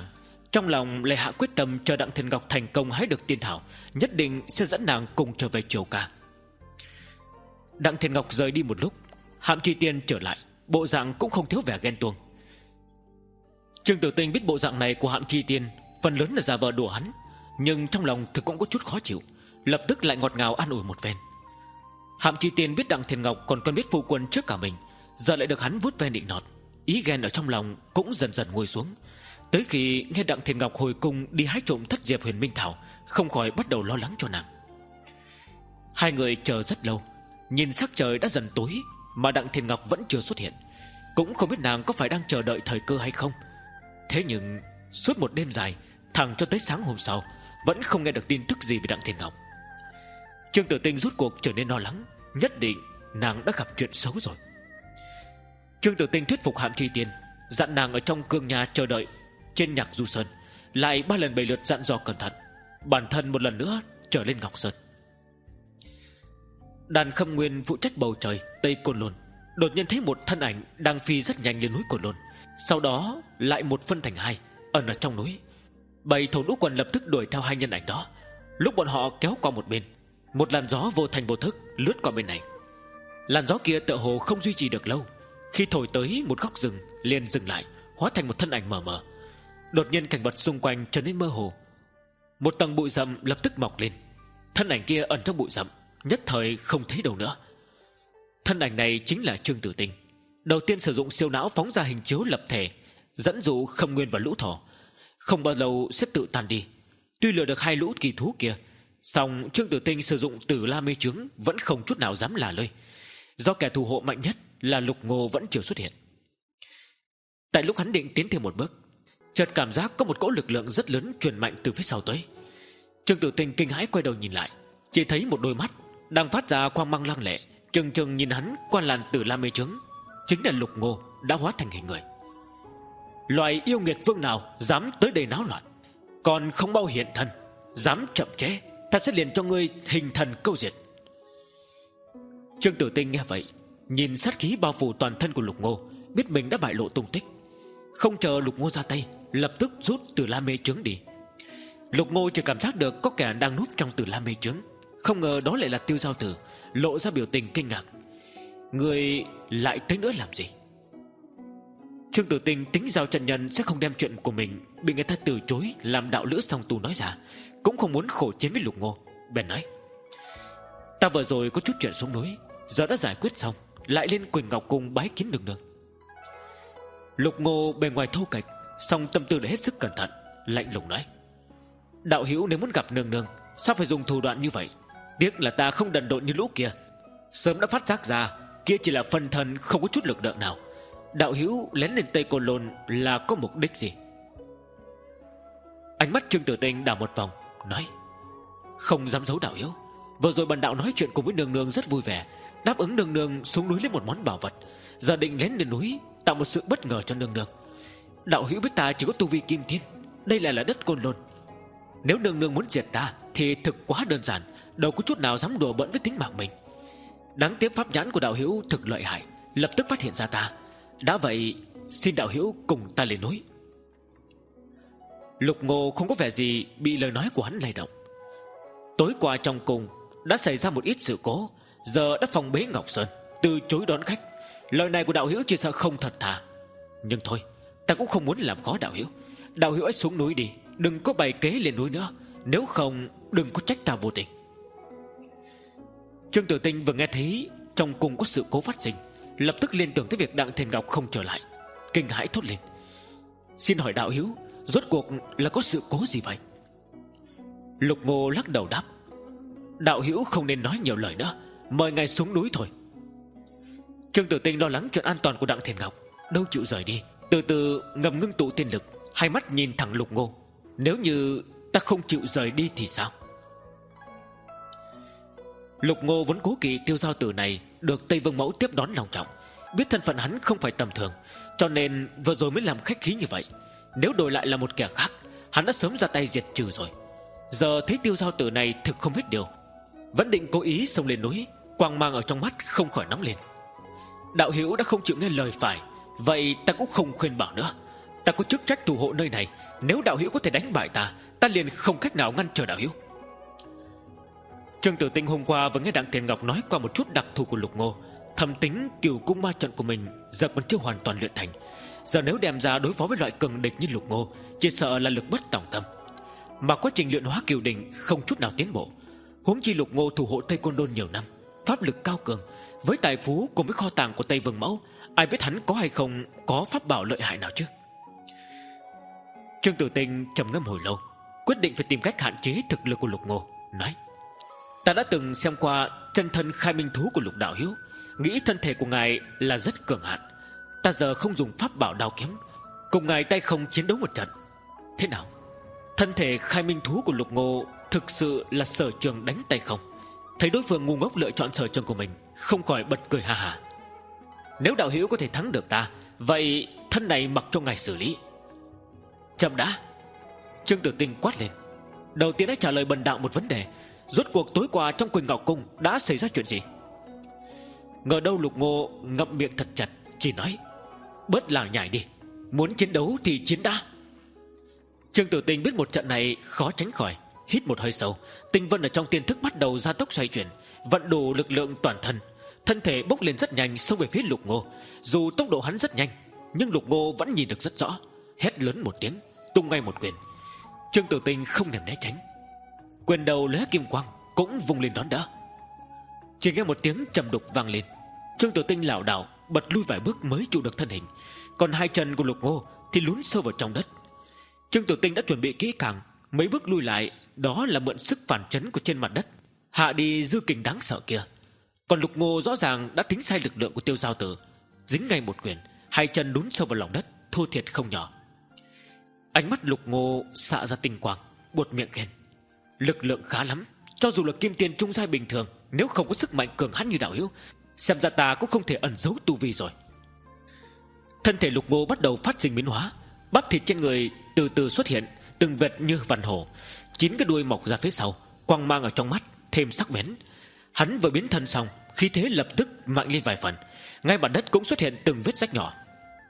Speaker 1: trong lòng lại hạ quyết tâm chờ Đặng Thiên Ngọc thành công hái được tiên thảo, nhất định sẽ dẫn nàng cùng trở về Triều Ca. Đặng Thiên Ngọc rời đi một lúc, Hạm Chi Tiên trở lại, bộ dạng cũng không thiếu vẻ ghen tuông. Trương Tử Tinh biết bộ dạng này của Hạm Chi Tiên phần lớn là giả vờ đùa hắn, nhưng trong lòng thực cũng có chút khó chịu, lập tức lại ngọt ngào an ủi một phen. Hạm Chi Tiên biết Đặng Thiên Ngọc còn quen biết phu quân trước cả mình, giờ lại được hắn vuốt ve nịnh nọt, ý ghen ở trong lòng cũng dần dần nguôi xuống. Tới khi nghe Đặng Thiên Ngọc hồi cung đi hái trộm thất diệp huyền minh thảo, không khỏi bắt đầu lo lắng cho nàng. Hai người chờ rất lâu, nhìn sắc trời đã dần tối mà Đặng Thiên Ngọc vẫn chưa xuất hiện, cũng không biết nàng có phải đang chờ đợi thời cơ hay không. Thế nhưng suốt một đêm dài, thẳng cho tới sáng hôm sau, vẫn không nghe được tin tức gì về Đặng Thiên Ngọc. Trương Tử Tinh rút cuộc trở nên lo lắng, nhất định nàng đã gặp chuyện xấu rồi. Trương Tử Tinh thuyết phục Hạm Chi Tiên, dặn nàng ở trong cương nhà chờ đợi trên Nhạc Du Sơn, lại ba lần bảy lượt dặn dò cẩn thận, bản thân một lần nữa trở lên Ngọc Sơn. Đàn Khâm Nguyên phụ trách bầu trời Tây Côn Lôn đột nhiên thấy một thân ảnh đang phi rất nhanh lên núi Côn Lôn, sau đó lại một phân thành hai ẩn ở trong núi. Bầy thổ lũ quần lập tức đuổi theo hai nhân ảnh đó. Lúc bọn họ kéo qua một bên, một làn gió vô thành vô thức lướt qua bên này. Làn gió kia tựa hồ không duy trì được lâu, khi thổi tới một góc rừng liền dừng lại, hóa thành một thân ảnh mờ mờ. Đột nhiên cảnh vật xung quanh trở nên mơ hồ, một tầng bụi rậm lập tức mọc lên. Thân ảnh kia ẩn trong bụi rậm, nhất thời không thấy đâu nữa. Thân ảnh này chính là Trương Tử Tinh. Đầu tiên sử dụng siêu não phóng ra hình chiếu lập thể, dẫn dụ Khâm Nguyên và lũ thỏ, không bao lâu sẽ tự tan đi. Tuy lừa được hai lũ kỳ thú kia, song Trương Tử Tinh sử dụng Tử La Mê Chướng vẫn không chút nào dám lả lơi, do kẻ thù hộ mạnh nhất là Lục Ngô vẫn chưa xuất hiện. Tại lúc hắn định tiến thêm một bước, chợt cảm giác có một cỗ lực lượng rất lớn truyền mạnh từ phía sau tới. Trương Tử Tinh kinh hãi quay đầu nhìn lại, chỉ thấy một đôi mắt đang phát ra quang mang lăng lệ, trừng trừng nhìn hắn qua làn Tử La Mê Chướng. Chính là Lục Ngô đã hóa thành hình người. Loài yêu nghiệt vương nào dám tới đây náo loạn, còn không mau hiện thân, dám chậm trễ, ta sẽ liền cho ngươi hình thần câu diệt. Trương Tử Tinh nghe vậy, nhìn sát khí bao phủ toàn thân của Lục Ngô, biết mình đã bại lộ tung tích. Không chờ Lục Ngô ra tay, lập tức rút Tử La Mê Chướng đi. Lục Ngô chỉ cảm giác được có kẻ đang núp trong Tử La Mê Chướng, không ngờ đó lại là Tiêu Giao Tử, lộ ra biểu tình kinh ngạc. Người lại tới nữa làm gì? Trương Tử Tinh tính Giao chân nhân sẽ không đem chuyện của mình bị người ta từ chối làm đạo lữ song tu nói ra, cũng không muốn khổ chiến với Lục Ngô, bèn nói: ta vừa rồi có chút chuyện xuống núi, giờ đã giải quyết xong, lại lên Quỳnh Ngọc Cung bái kiến nương nương. Lục Ngô bề ngoài thô kệch, song tâm tư đã hết sức cẩn thận, lạnh lùng nói: đạo hữu nếu muốn gặp nương nương, sao phải dùng thủ đoạn như vậy? Tiếc là ta không đần độn như lũ kia, sớm đã phát giác ra kia chỉ là phân thân, không có chút lực lượng nào. Đạo hữu lén lên Tây Côn Lôn là có mục đích gì? Ánh mắt Trương Tử Tinh đảo một vòng, nói: không dám giấu đạo hữu, vừa rồi bần đạo nói chuyện cùng với nương nương rất vui vẻ, đáp ứng nương nương xuống núi lấy một món bảo vật, giờ định lén lên núi tạo một sự bất ngờ cho nương nương. Đạo hữu biết ta chỉ có tu vi kim thiên, đây lại là đất Côn Lôn. Nếu nương nương muốn diệt ta thì thực quá đơn giản, đâu có chút nào dám đùa bỡn với tính mạng mình. Đáng tiếc pháp nhãn của đạo hữu thực lợi hại, lập tức phát hiện ra ta. Đã vậy, xin đạo hữu cùng ta lên núi. Lục Ngô không có vẻ gì bị lời nói của hắn lay động. Tối qua trong cung đã xảy ra một ít sự cố, giờ đã phòng bế Ngọc Sơn, từ chối đón khách. Lời này của đạo hữu chỉ sợ không thật thà. Nhưng thôi, ta cũng không muốn làm khó đạo hữu. Đạo hữu ấy xuống núi đi, đừng có bày kế lên núi nữa, nếu không đừng có trách ta vô tình. Trương Tử Tinh vừa nghe thấy trong cung có sự cố phát sinh, lập tức liên tưởng tới việc Đặng Thiên Ngọc không trở lại, kinh hãi thốt lên: xin hỏi đạo hữu, rốt cuộc là có sự cố gì vậy? Lục Ngô lắc đầu đáp: đạo hữu không nên nói nhiều lời nữa, mời ngài xuống núi thôi. Trương Tử Tinh lo lắng chuyện an toàn của Đặng Thiên Ngọc, đâu chịu rời đi, từ từ ngầm ngưng tụ tiên lực, hai mắt nhìn thẳng Lục Ngô: nếu như ta không chịu rời đi thì sao? Lục Ngô vốn cố kỵ Tiêu Giao Tử này được Tây Vương Mẫu tiếp đón lòng trọng, biết thân phận hắn không phải tầm thường, cho nên vừa rồi mới làm khách khí như vậy. Nếu đổi lại là một kẻ khác, hắn đã sớm ra tay diệt trừ rồi. Giờ thấy Tiêu Giao Tử này thực không biết điều, vẫn định cố ý xông lên núi, quang mang ở trong mắt không khỏi nóng lên. Đạo hữu đã không chịu nghe lời phải, vậy ta cũng không khuyên bảo nữa, Ta có chức trách thủ hộ nơi này, nếu đạo hữu có thể đánh bại ta, ta liền không cách nào ngăn trở đạo hữu. Trương Tử Tinh hôm qua vừa nghe Đặng Tiền Ngọc nói qua một chút đặc thù của Lục Ngô, thầm tính Cửu Cung Ma trận của mình giờ còn chưa hoàn toàn luyện thành. Giờ nếu đem ra đối phó với loại cường địch như Lục Ngô, chỉ sợ là lực bất tòng tâm. Mà quá trình luyện hóa Cửu Đỉnh không chút nào tiến bộ. Huống chi Lục Ngô thủ hộ Tây Côn Đôn nhiều năm, pháp lực cao cường, với tài phú cùng với kho tàng của Tây Vương Mẫu, ai biết hắn có hay không có pháp bảo lợi hại nào chứ. Trương Tử Tinh trầm ngâm hồi lâu, quyết định phải tìm cách hạn chế thực lực của Lục Ngô, nói: Ta đã từng xem qua chân thân khai minh thú của Lục đạo hữu, nghĩ thân thể của ngài là rất cường hạn. Ta giờ không dùng pháp bảo đao kiếm, cùng ngài tay không chiến đấu một trận. Thế nào? Thân thể khai minh thú của Lục Ngô thực sự là sở trường đánh tay không? Thấy đối phương ngu ngốc lựa chọn sở trường của mình, không khỏi bật cười ha ha. Nếu đạo hữu có thể thắng được ta, vậy thân này mặc cho ngài xử lý. Chậm đã. Trương Tử Tinh quát lên. Đầu tiên hãy trả lời bần đạo một vấn đề. Rốt cuộc tối qua trong Quỳnh Ngọc Cung đã xảy ra chuyện gì? Ngờ đâu Lục Ngô ngậm miệng thật chặt, chỉ nói: Bớt lảng nhải đi, muốn chiến đấu thì chiến đã. Trương Tử Tinh biết một trận này khó tránh khỏi, hít một hơi sâu. Tinh vân ở trong tiên thức bắt đầu gia tốc xoay chuyển, vận đủ lực lượng toàn thân, thân thể bốc lên rất nhanh xông về phía Lục Ngô. Dù tốc độ hắn rất nhanh, nhưng Lục Ngô vẫn nhìn được rất rõ, hét lớn một tiếng, tung ngay một quyền. Trương Tử Tinh không nèm né tránh, quyền đầu lóe kim quang cũng vùng lên đón đỡ. Chỉ nghe một tiếng trầm đục vang lên, Trương Tử Tinh lảo đảo bật lui vài bước mới trụ được thân hình, còn hai chân của Lục Ngô thì lún sâu vào trong đất. Trương Tử Tinh đã chuẩn bị kỹ càng, mấy bước lui lại, đó là mượn sức phản chấn của trên mặt đất hạ đi dư kình đáng sợ kia. Còn Lục Ngô rõ ràng đã tính sai lực lượng của Tiêu Giao Tử, dính ngay một quyền, hai chân lún sâu vào lòng đất, thua thiệt không nhỏ. Ánh mắt Lục Ngô xạ ra tinh quang, buột miệng khen: Lực lượng khá lắm, cho dù là kim tiền trung giai bình thường, nếu không có sức mạnh cường hãn như đạo hữu, xem ra ta cũng không thể ẩn giấu tu vi rồi. Thân thể Lục Ngô bắt đầu phát sinh biến hóa, bắp thịt trên người từ từ xuất hiện từng vệt như vằn hổ, chín cái đuôi mọc ra phía sau, quang mang ở trong mắt thêm sắc bén. Hắn vừa biến thân xong, khí thế lập tức mạnh lên vài phần, ngay mặt đất cũng xuất hiện từng vết rách nhỏ.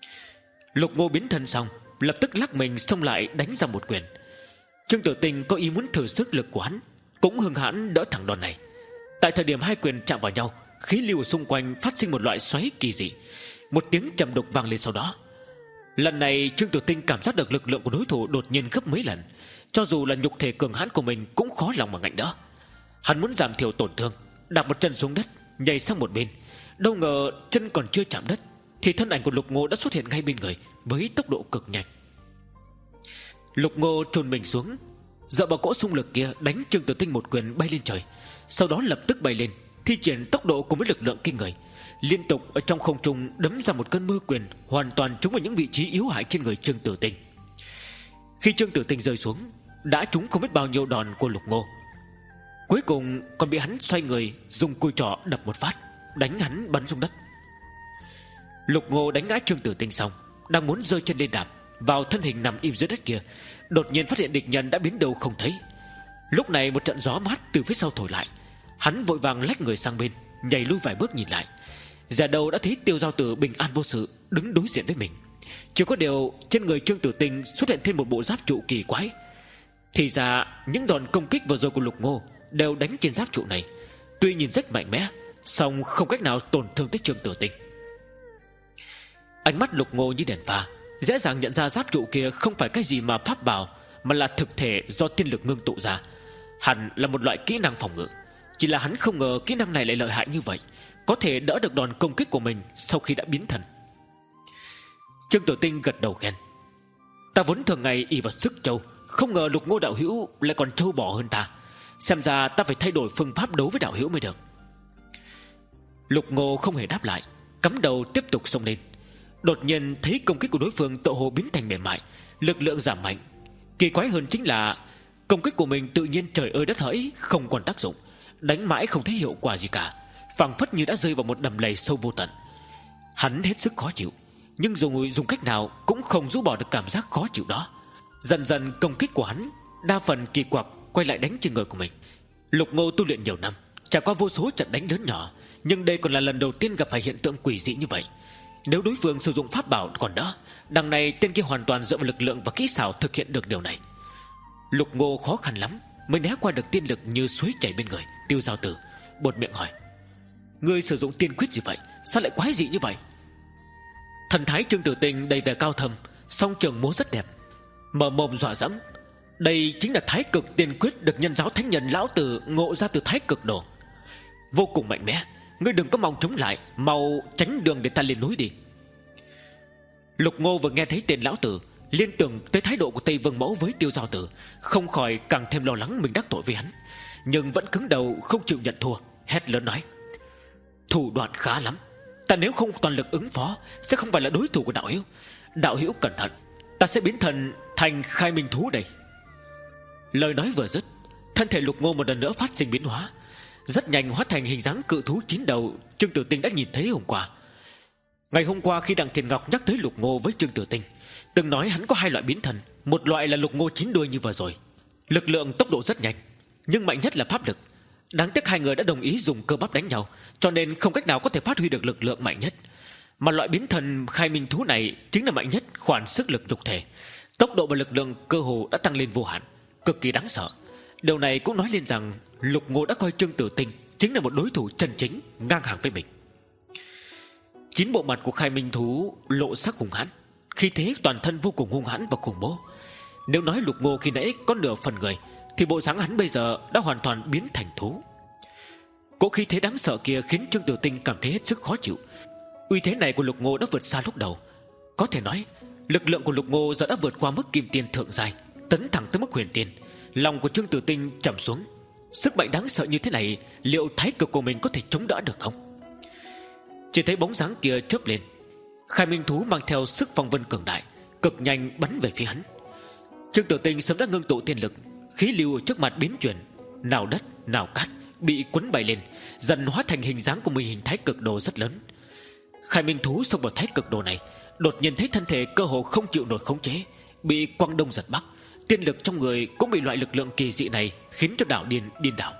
Speaker 1: Lục Ngô biến thân xong, lập tức lắc mình xông lại đánh ra một quyền. Trương Tử Tinh có ý muốn thử sức lực của hắn, cũng hưng hãn đỡ thẳng đòn này. Tại thời điểm hai quyền chạm vào nhau, khí lưu ở xung quanh phát sinh một loại xoáy kỳ dị, một tiếng trầm đục vang lên sau đó. Lần này Trương Tử Tinh cảm giác được lực lượng của đối thủ đột nhiên gấp mấy lần, cho dù là nhục thể cường hãn của mình cũng khó lòng mà ngạnh đỡ. Hắn muốn giảm thiểu tổn thương, đạp một chân xuống đất, nhảy sang một bên. Đâu ngờ chân còn chưa chạm đất thì thân ảnh của Lục Ngô đã xuất hiện ngay bên người với tốc độ cực nhanh. Lục Ngô trồn mình xuống, dựa vào cỗ xung lực kia đánh Trương Tử Tinh một quyền bay lên trời, sau đó lập tức bay lên, thi triển tốc độ cùng với lực lượng kinh người, liên tục ở trong không trung đấm ra một cơn mưa quyền, hoàn toàn trúng vào những vị trí yếu hại trên người Trương Tử Tinh. Khi Trương Tử Tinh rơi xuống, đã trúng không biết bao nhiêu đòn của Lục Ngô, cuối cùng còn bị hắn xoay người dùng cùi trỏ đập một phát, đánh hắn bắn xuống đất. Lục Ngô đánh ngã Trương Tử Tinh xong, đang muốn giơ chân lên đạp vào thân hình nằm im dưới đất kia, đột nhiên phát hiện địch nhân đã biến đâu không thấy. Lúc này một trận gió mát từ phía sau thổi lại, hắn vội vàng lách người sang bên, nhảy lui vài bước nhìn lại. Giả đầu đã thấy Tiêu Giao Tử bình an vô sự đứng đối diện với mình, chỉ có điều trên người Trương Tử Tinh xuất hiện thêm một bộ giáp trụ kỳ quái. Thì ra những đòn công kích vừa rồi của Lục Ngô đều đánh trên giáp trụ này, tuy nhìn rất mạnh mẽ, song không cách nào tổn thương tới Trương Tử Tinh. Ánh mắt Lục Ngô như đèn pha, dễ dàng nhận ra giáp trụ kia không phải cái gì mà pháp bảo, mà là thực thể do tiên lực ngưng tụ ra, hẳn là một loại kỹ năng phòng ngự. Chỉ là hắn không ngờ kỹ năng này lại lợi hại như vậy, có thể đỡ được đòn công kích của mình sau khi đã biến thần. Trương Tử Tinh gật đầu khen: Ta vốn thường ngày ỷ vào sức trâu, không ngờ Lục Ngô đạo hữu lại còn trâu bò hơn ta. Xem ra ta phải thay đổi phương pháp đấu với đạo hữu mới được. Lục Ngô không hề đáp lại, cắm đầu tiếp tục xông lên. Đột nhiên thấy công kích của đối phương tựa hồ biến thành mềm mại, lực lượng giảm mạnh. Kỳ quái hơn chính là công kích của mình tự nhiên trời ơi đất hỡi, không còn tác dụng, đánh mãi không thấy hiệu quả gì cả, phảng phất như đã rơi vào một đầm lầy sâu vô tận. Hắn hết sức khó chịu, nhưng dù dùng cách nào cũng không rũ bỏ được cảm giác khó chịu đó. Dần dần công kích của hắn đa phần kỳ quặc quay lại đánh trên người của mình. Lục Ngô tu luyện nhiều năm, trải qua vô số trận đánh lớn nhỏ, nhưng đây còn là lần đầu tiên gặp phải hiện tượng quỷ dị như vậy. Nếu đối phương sử dụng pháp bảo còn đỡ, đằng này tên kia hoàn toàn dựa vào lực lượng và kỹ xảo thực hiện được điều này. Lục Ngô khó khăn lắm mới né qua được tiên lực như suối chảy bên người Tiêu Giao Tử, buột miệng hỏi: ngươi sử dụng tiên quyết gì vậy? Sao lại quái dị như vậy? Thần thái Trương Tử Tinh đầy vẻ cao thâm, song trường múa rất đẹp, mở mồm dọa dẫm. Đây chính là Thái Cực Tiên Quyết được nhân giáo thánh nhân lão tử ngộ ra từ Thái Cực Đồ, vô cùng mạnh mẽ. Ngươi đừng có mong chống lại, mau tránh đường để ta lên núi đi. Lục Ngô vừa nghe thấy tên lão tử, liên tưởng tới thái độ của Tây Vương Mẫu với Tiêu Giao Tử, không khỏi càng thêm lo lắng mình đắc tội với hắn, nhưng vẫn cứng đầu không chịu nhận thua, hét lớn nói: thủ đoạn khá lắm, ta nếu không toàn lực ứng phó sẽ không phải là đối thủ của đạo hữu. Đạo hữu cẩn thận, ta sẽ biến thần thành khai minh thú đây. Lời nói vừa dứt, thân thể Lục Ngô một lần nữa phát sinh biến hóa, rất nhanh hóa thành hình dáng cự thú chín đầu Trương Tử Tinh đã nhìn thấy hôm qua. Ngày hôm qua khi Đặng Thiên Ngọc nhắc tới Lục Ngô với Trương Tử Tinh, từng nói hắn có hai loại biến thần, một loại là Lục Ngô chín đuôi như vừa rồi, lực lượng tốc độ rất nhanh, nhưng mạnh nhất là pháp lực. Đáng tiếc hai người đã đồng ý dùng cơ bắp đánh nhau, cho nên không cách nào có thể phát huy được lực lượng mạnh nhất. Mà loại biến thần khai minh thú này chính là mạnh nhất khoản sức lực nhục thể, tốc độ và lực lượng cơ hồ đã tăng lên vô hạn, cực kỳ đáng sợ. Điều này cũng nói lên rằng Lục Ngô đã coi Trương Tử Tinh chính là một đối thủ chân chính, ngang hàng với mình. Chín bộ mặt của khai minh thú lộ sắc hung hãn, khí thế toàn thân vô cùng hung hãn và khủng bố. Nếu nói Lục Ngô khi nãy có nửa phần người, thì bộ dáng hắn bây giờ đã hoàn toàn biến thành thú. Cỗ khí thế đáng sợ kia khiến Trương Tử Tinh cảm thấy hết sức khó chịu. Uy thế này của Lục Ngô đã vượt xa lúc đầu. Có thể nói lực lượng của Lục Ngô giờ đã vượt qua mức kim tiên thượng giai, tấn thẳng tới mức huyền tiên. Lòng của Trương Tử Tinh trầm xuống. Sức mạnh đáng sợ như thế này, liệu thái cực của mình có thể chống đỡ được không? Chỉ thấy bóng dáng kia chớp lên, khai minh thú mang theo sức phong vân cường đại, cực nhanh bắn về phía hắn. Trương Tử Tinh sớm đã ngưng tụ tiên lực, khí lưu ở trước mặt biến chuyển, nào đất nào cát bị cuốn bay lên, dần hóa thành hình dáng của mười hình thái cực đồ rất lớn. Khai minh thú xông vào thái cực đồ này, đột nhiên thấy thân thể cơ hồ không chịu nổi khống chế, bị quăng đông giật bắc. Tiên lực trong người cũng bị loại lực lượng kỳ dị này khiến cho đảo điên điên đảo.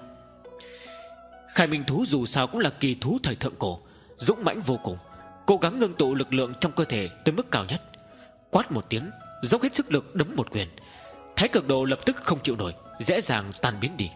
Speaker 1: Khai minh thú dù sao cũng là kỳ thú thời thượng cổ, dũng mãnh vô cùng, cố gắng ngưng tụ lực lượng trong cơ thể tới mức cao nhất. Quát một tiếng, dốc hết sức lực đấm một quyền, thái cực đồ lập tức không chịu nổi, dễ dàng tan biến đi.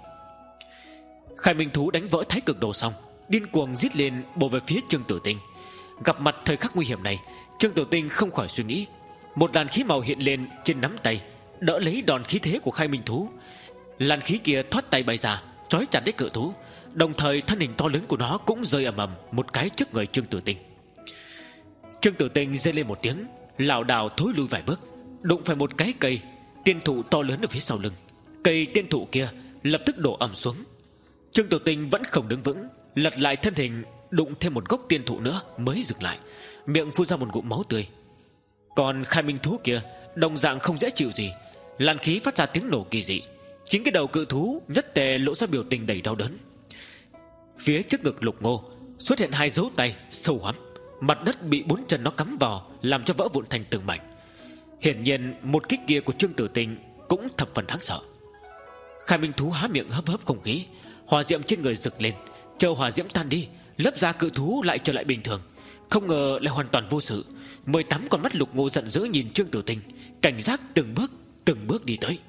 Speaker 1: Khai minh thú đánh vỡ thái cực đồ xong, điên cuồng giết lên bổ về phía Trương Tử Tinh. Gặp mặt thời khắc nguy hiểm này, Trương Tử Tinh không khỏi suy nghĩ. Một làn khí màu hiện lên trên nắm tay, đỡ lấy đòn khí thế của khai minh thú. Làn khí kia thoát tay bay ra, trói chặt lấy cự thú, đồng thời thân hình to lớn của nó cũng rơi ầm ầm một cái trước người Trương Tử Tinh. Trương Tử Tinh rên lên một tiếng, lảo đảo thối lui vài bước, đụng phải một cái cây tiên thụ to lớn ở phía sau lưng. Cây tiên thụ kia lập tức đổ ầm xuống. Trương Tử Tinh vẫn không đứng vững, lật lại thân hình, đụng thêm một gốc tiên thụ nữa mới dừng lại, miệng phun ra một ngụm máu tươi. Còn khai minh thú kia đồng dạng không dễ chịu gì, làn khí phát ra tiếng nổ kỳ dị. Chính cái đầu cự thú nhất tề lộ ra biểu tình đầy đau đớn. Phía trước ngực Lục Ngô xuất hiện hai dấu tay sâu hoắm, mặt đất bị bốn chân nó cắm vào, làm cho vỡ vụn thành từng mảnh. Hiển nhiên một kích kia của Trương Tử Tinh cũng thập phần đáng sợ. Khai minh thú há miệng hấp hấp không khí, hỏa diệm trên người rực lên, chờ hỏa diễm tan đi, lớp da cự thú lại trở lại bình thường. Không ngờ lại hoàn toàn vô sự. Mười tám con mắt Lục Ngô giận dữ nhìn Trương Tử Tinh, cảnh giác từng bước từng bước đi tới.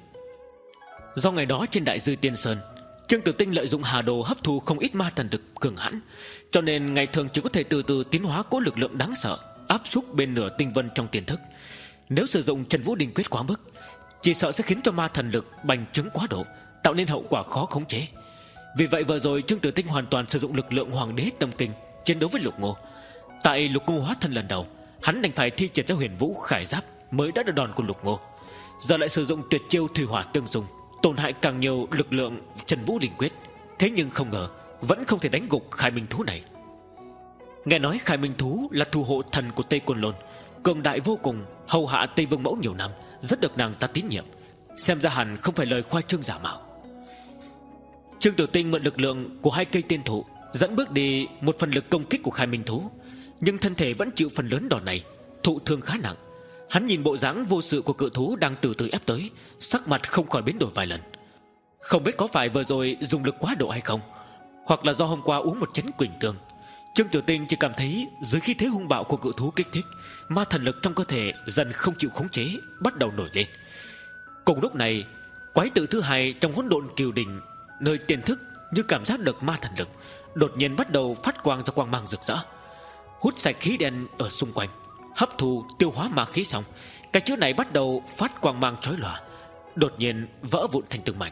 Speaker 1: Do ngày đó trên Đại Dư Tiên Sơn, Trương Tử Tinh lợi dụng hà đồ hấp thu không ít ma thần lực cường hãn, cho nên ngày thường chỉ có thể từ từ tiến hóa cỗ lực lượng đáng sợ áp xúc bên nửa tinh vân trong tiềm thức. Nếu sử dụng Trần Vũ Đình Quyết quá mức, chỉ sợ sẽ khiến cho ma thần lực bành trướng quá độ, tạo nên hậu quả khó khống chế. Vì vậy vừa rồi Trương Tử Tinh hoàn toàn sử dụng lực lượng Hoàng Đế Tâm Kinh chiến đấu với Lục Ngô. Tại Lục Ngô hóa thân lần đầu, hắn đành phải thi triển ra Huyền Vũ Khải Giáp mới đỡ được đòn của Lục Ngô. Giờ lại sử dụng tuyệt chiêu Thủy Hỏa Tương Dung, tổn hại càng nhiều lực lượng Trần Vũ Đình Quyết. Thế nhưng không ngờ vẫn không thể đánh gục khai minh thú này. Nghe nói khai minh thú là thủ hộ thần của Tây Côn Lôn, cường đại vô cùng, hầu hạ Tây Vương Mẫu nhiều năm, rất được nàng ta tín nhiệm. Xem ra hẳn không phải lời khoa trương giả mạo. Trương Tử Tinh mượn lực lượng của hai cây tiên thụ dẫn bước đi một phần lực công kích của khai minh thú, nhưng thân thể vẫn chịu phần lớn đòn này, thụ thương khá nặng. Hắn nhìn bộ dáng vô sự của cự thú đang từ từ ép tới, sắc mặt không khỏi biến đổi vài lần. Không biết có phải vừa rồi dùng lực quá độ hay không, hoặc là do hôm qua uống một chén quỳnh tương. Trương Tiểu Tinh chỉ cảm thấy dưới khí thế hung bạo của cự thú kích thích, ma thần lực trong cơ thể dần không chịu khống chế, bắt đầu nổi lên. Cùng lúc này, quái tự thứ hai trong hỗn độn kiều đỉnh, nơi tiềm thức như cảm giác được ma thần lực, đột nhiên bắt đầu phát quang ra quang mang rực rỡ, hút sạch khí đen ở xung quanh, hấp thu tiêu hóa ma khí xong, cái chữ này bắt đầu phát quang mang chói lòa, đột nhiên vỡ vụn thành từng mảnh.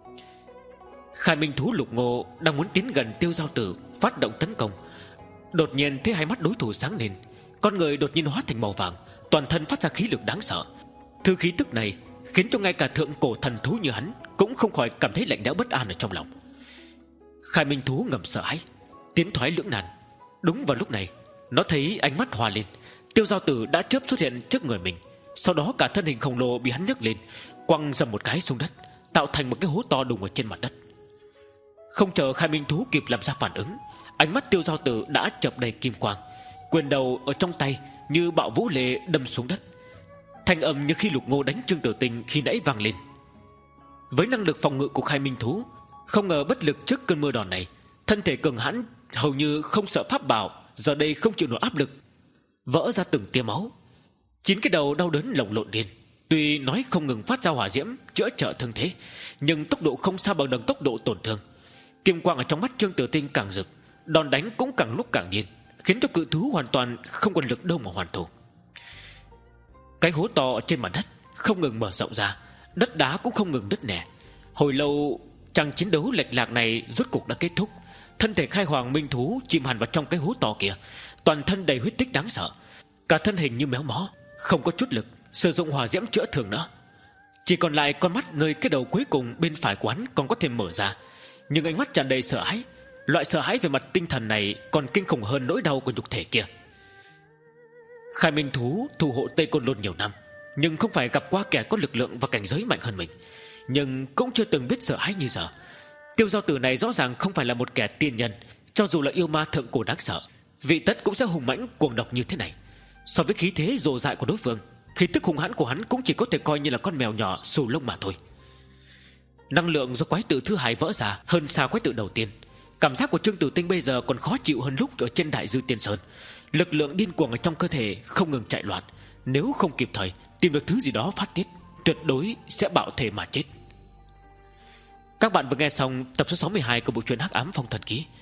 Speaker 1: Khai Minh thú Lục Ngô đang muốn tiến gần Tiêu Giao Tử phát động tấn công, đột nhiên thấy hai mắt đối thủ sáng lên, con người đột nhiên hóa thành màu vàng, toàn thân phát ra khí lực đáng sợ. Thứ khí tức này khiến cho ngay cả thượng cổ thần thú như hắn cũng không khỏi cảm thấy lạnh lẽo bất an ở trong lòng. Khai Minh thú ngầm sợ hãi, tiến thoái lưỡng nan. Đúng vào lúc này, nó thấy ánh mắt hòa lên, Tiêu Giao Tử đã chớp xuất hiện trước người mình, sau đó cả thân hình khổng lồ bị hắn nhấc lên, quăng dầm một cái xuống đất, tạo thành một cái hố to đùng ở trên mặt đất. Không chờ Khai Minh thú kịp làm ra phản ứng, ánh mắt Tiêu Giao Tử đã chập đầy kim quang, quyền đầu ở trong tay như bạo vũ lệ đâm xuống đất. Thanh âm như khi Lục Ngô đánh Trương Tiểu Tinh khi nãy vang lên. Với năng lực phòng ngự của Khai Minh thú, không ngờ bất lực trước cơn mưa đòn này, thân thể cường hãn hầu như không sợ pháp bảo, giờ đây không chịu nổi áp lực, vỡ ra từng tia máu. Chín cái đầu đau đớn lồng lộn lên, tuy nói không ngừng phát ra hỏa diễm chữa trợ thương thế, nhưng tốc độ không sao bằng đồng tốc độ tổn thương. Kim quang ở trong mắt Trương Tiểu Tinh càng rực, đòn đánh cũng càng lúc càng điên, khiến cho cự thú hoàn toàn không còn lực đâu mà hoàn thủ. Cái hố to ở trên mặt đất không ngừng mở rộng ra, đất đá cũng không ngừng đứt nẻ. Hồi lâu, trận chiến đấu lệch lạc này rốt cuộc đã kết thúc. Thân thể Khai Hoàng Minh thú chìm hẳn vào trong cái hố to kia, toàn thân đầy huyết tích đáng sợ, cả thân hình như méo mó, không có chút lực sử dụng hỏa diễm chữa thương nữa. Chỉ còn lại con mắt nơi cái đầu cuối cùng bên phải của hắn còn có thể mở ra, nhưng ánh mắt tràn đầy sợ hãi. Loại sợ hãi về mặt tinh thần này còn kinh khủng hơn nỗi đau của nhục thể kia. Khai Minh thú thủ hộ Tây Côn Lôn nhiều năm, nhưng không phải gặp qua kẻ có lực lượng và cảnh giới mạnh hơn mình, nhưng cũng chưa từng biết sợ hãi như giờ. Tiêu Giao Tử này rõ ràng không phải là một kẻ tiên nhân, cho dù là yêu ma thượng cổ đáng sợ, vị tất cũng sẽ hùng mãnh cuồng độc như thế này. So với khí thế rồ dại của đối phương, khí tức hung hãn của hắn cũng chỉ có thể coi như là con mèo nhỏ xù lông mà thôi. Năng lượng do quái tự thứ hai vỡ ra hơn xa quái tự đầu tiên. Cảm giác của Trương Tử Tinh bây giờ còn khó chịu hơn lúc ở trên Đại Dư Tiên Sơn. Lực lượng điên cuồng ở trong cơ thể không ngừng chạy loạn, nếu không kịp thời tìm được thứ gì đó phát tiết, tuyệt đối sẽ bạo thể mà chết. Các bạn vừa nghe xong tập số sáu mươi hai của bộ truyện Hắc Ám Phong Thần Ký.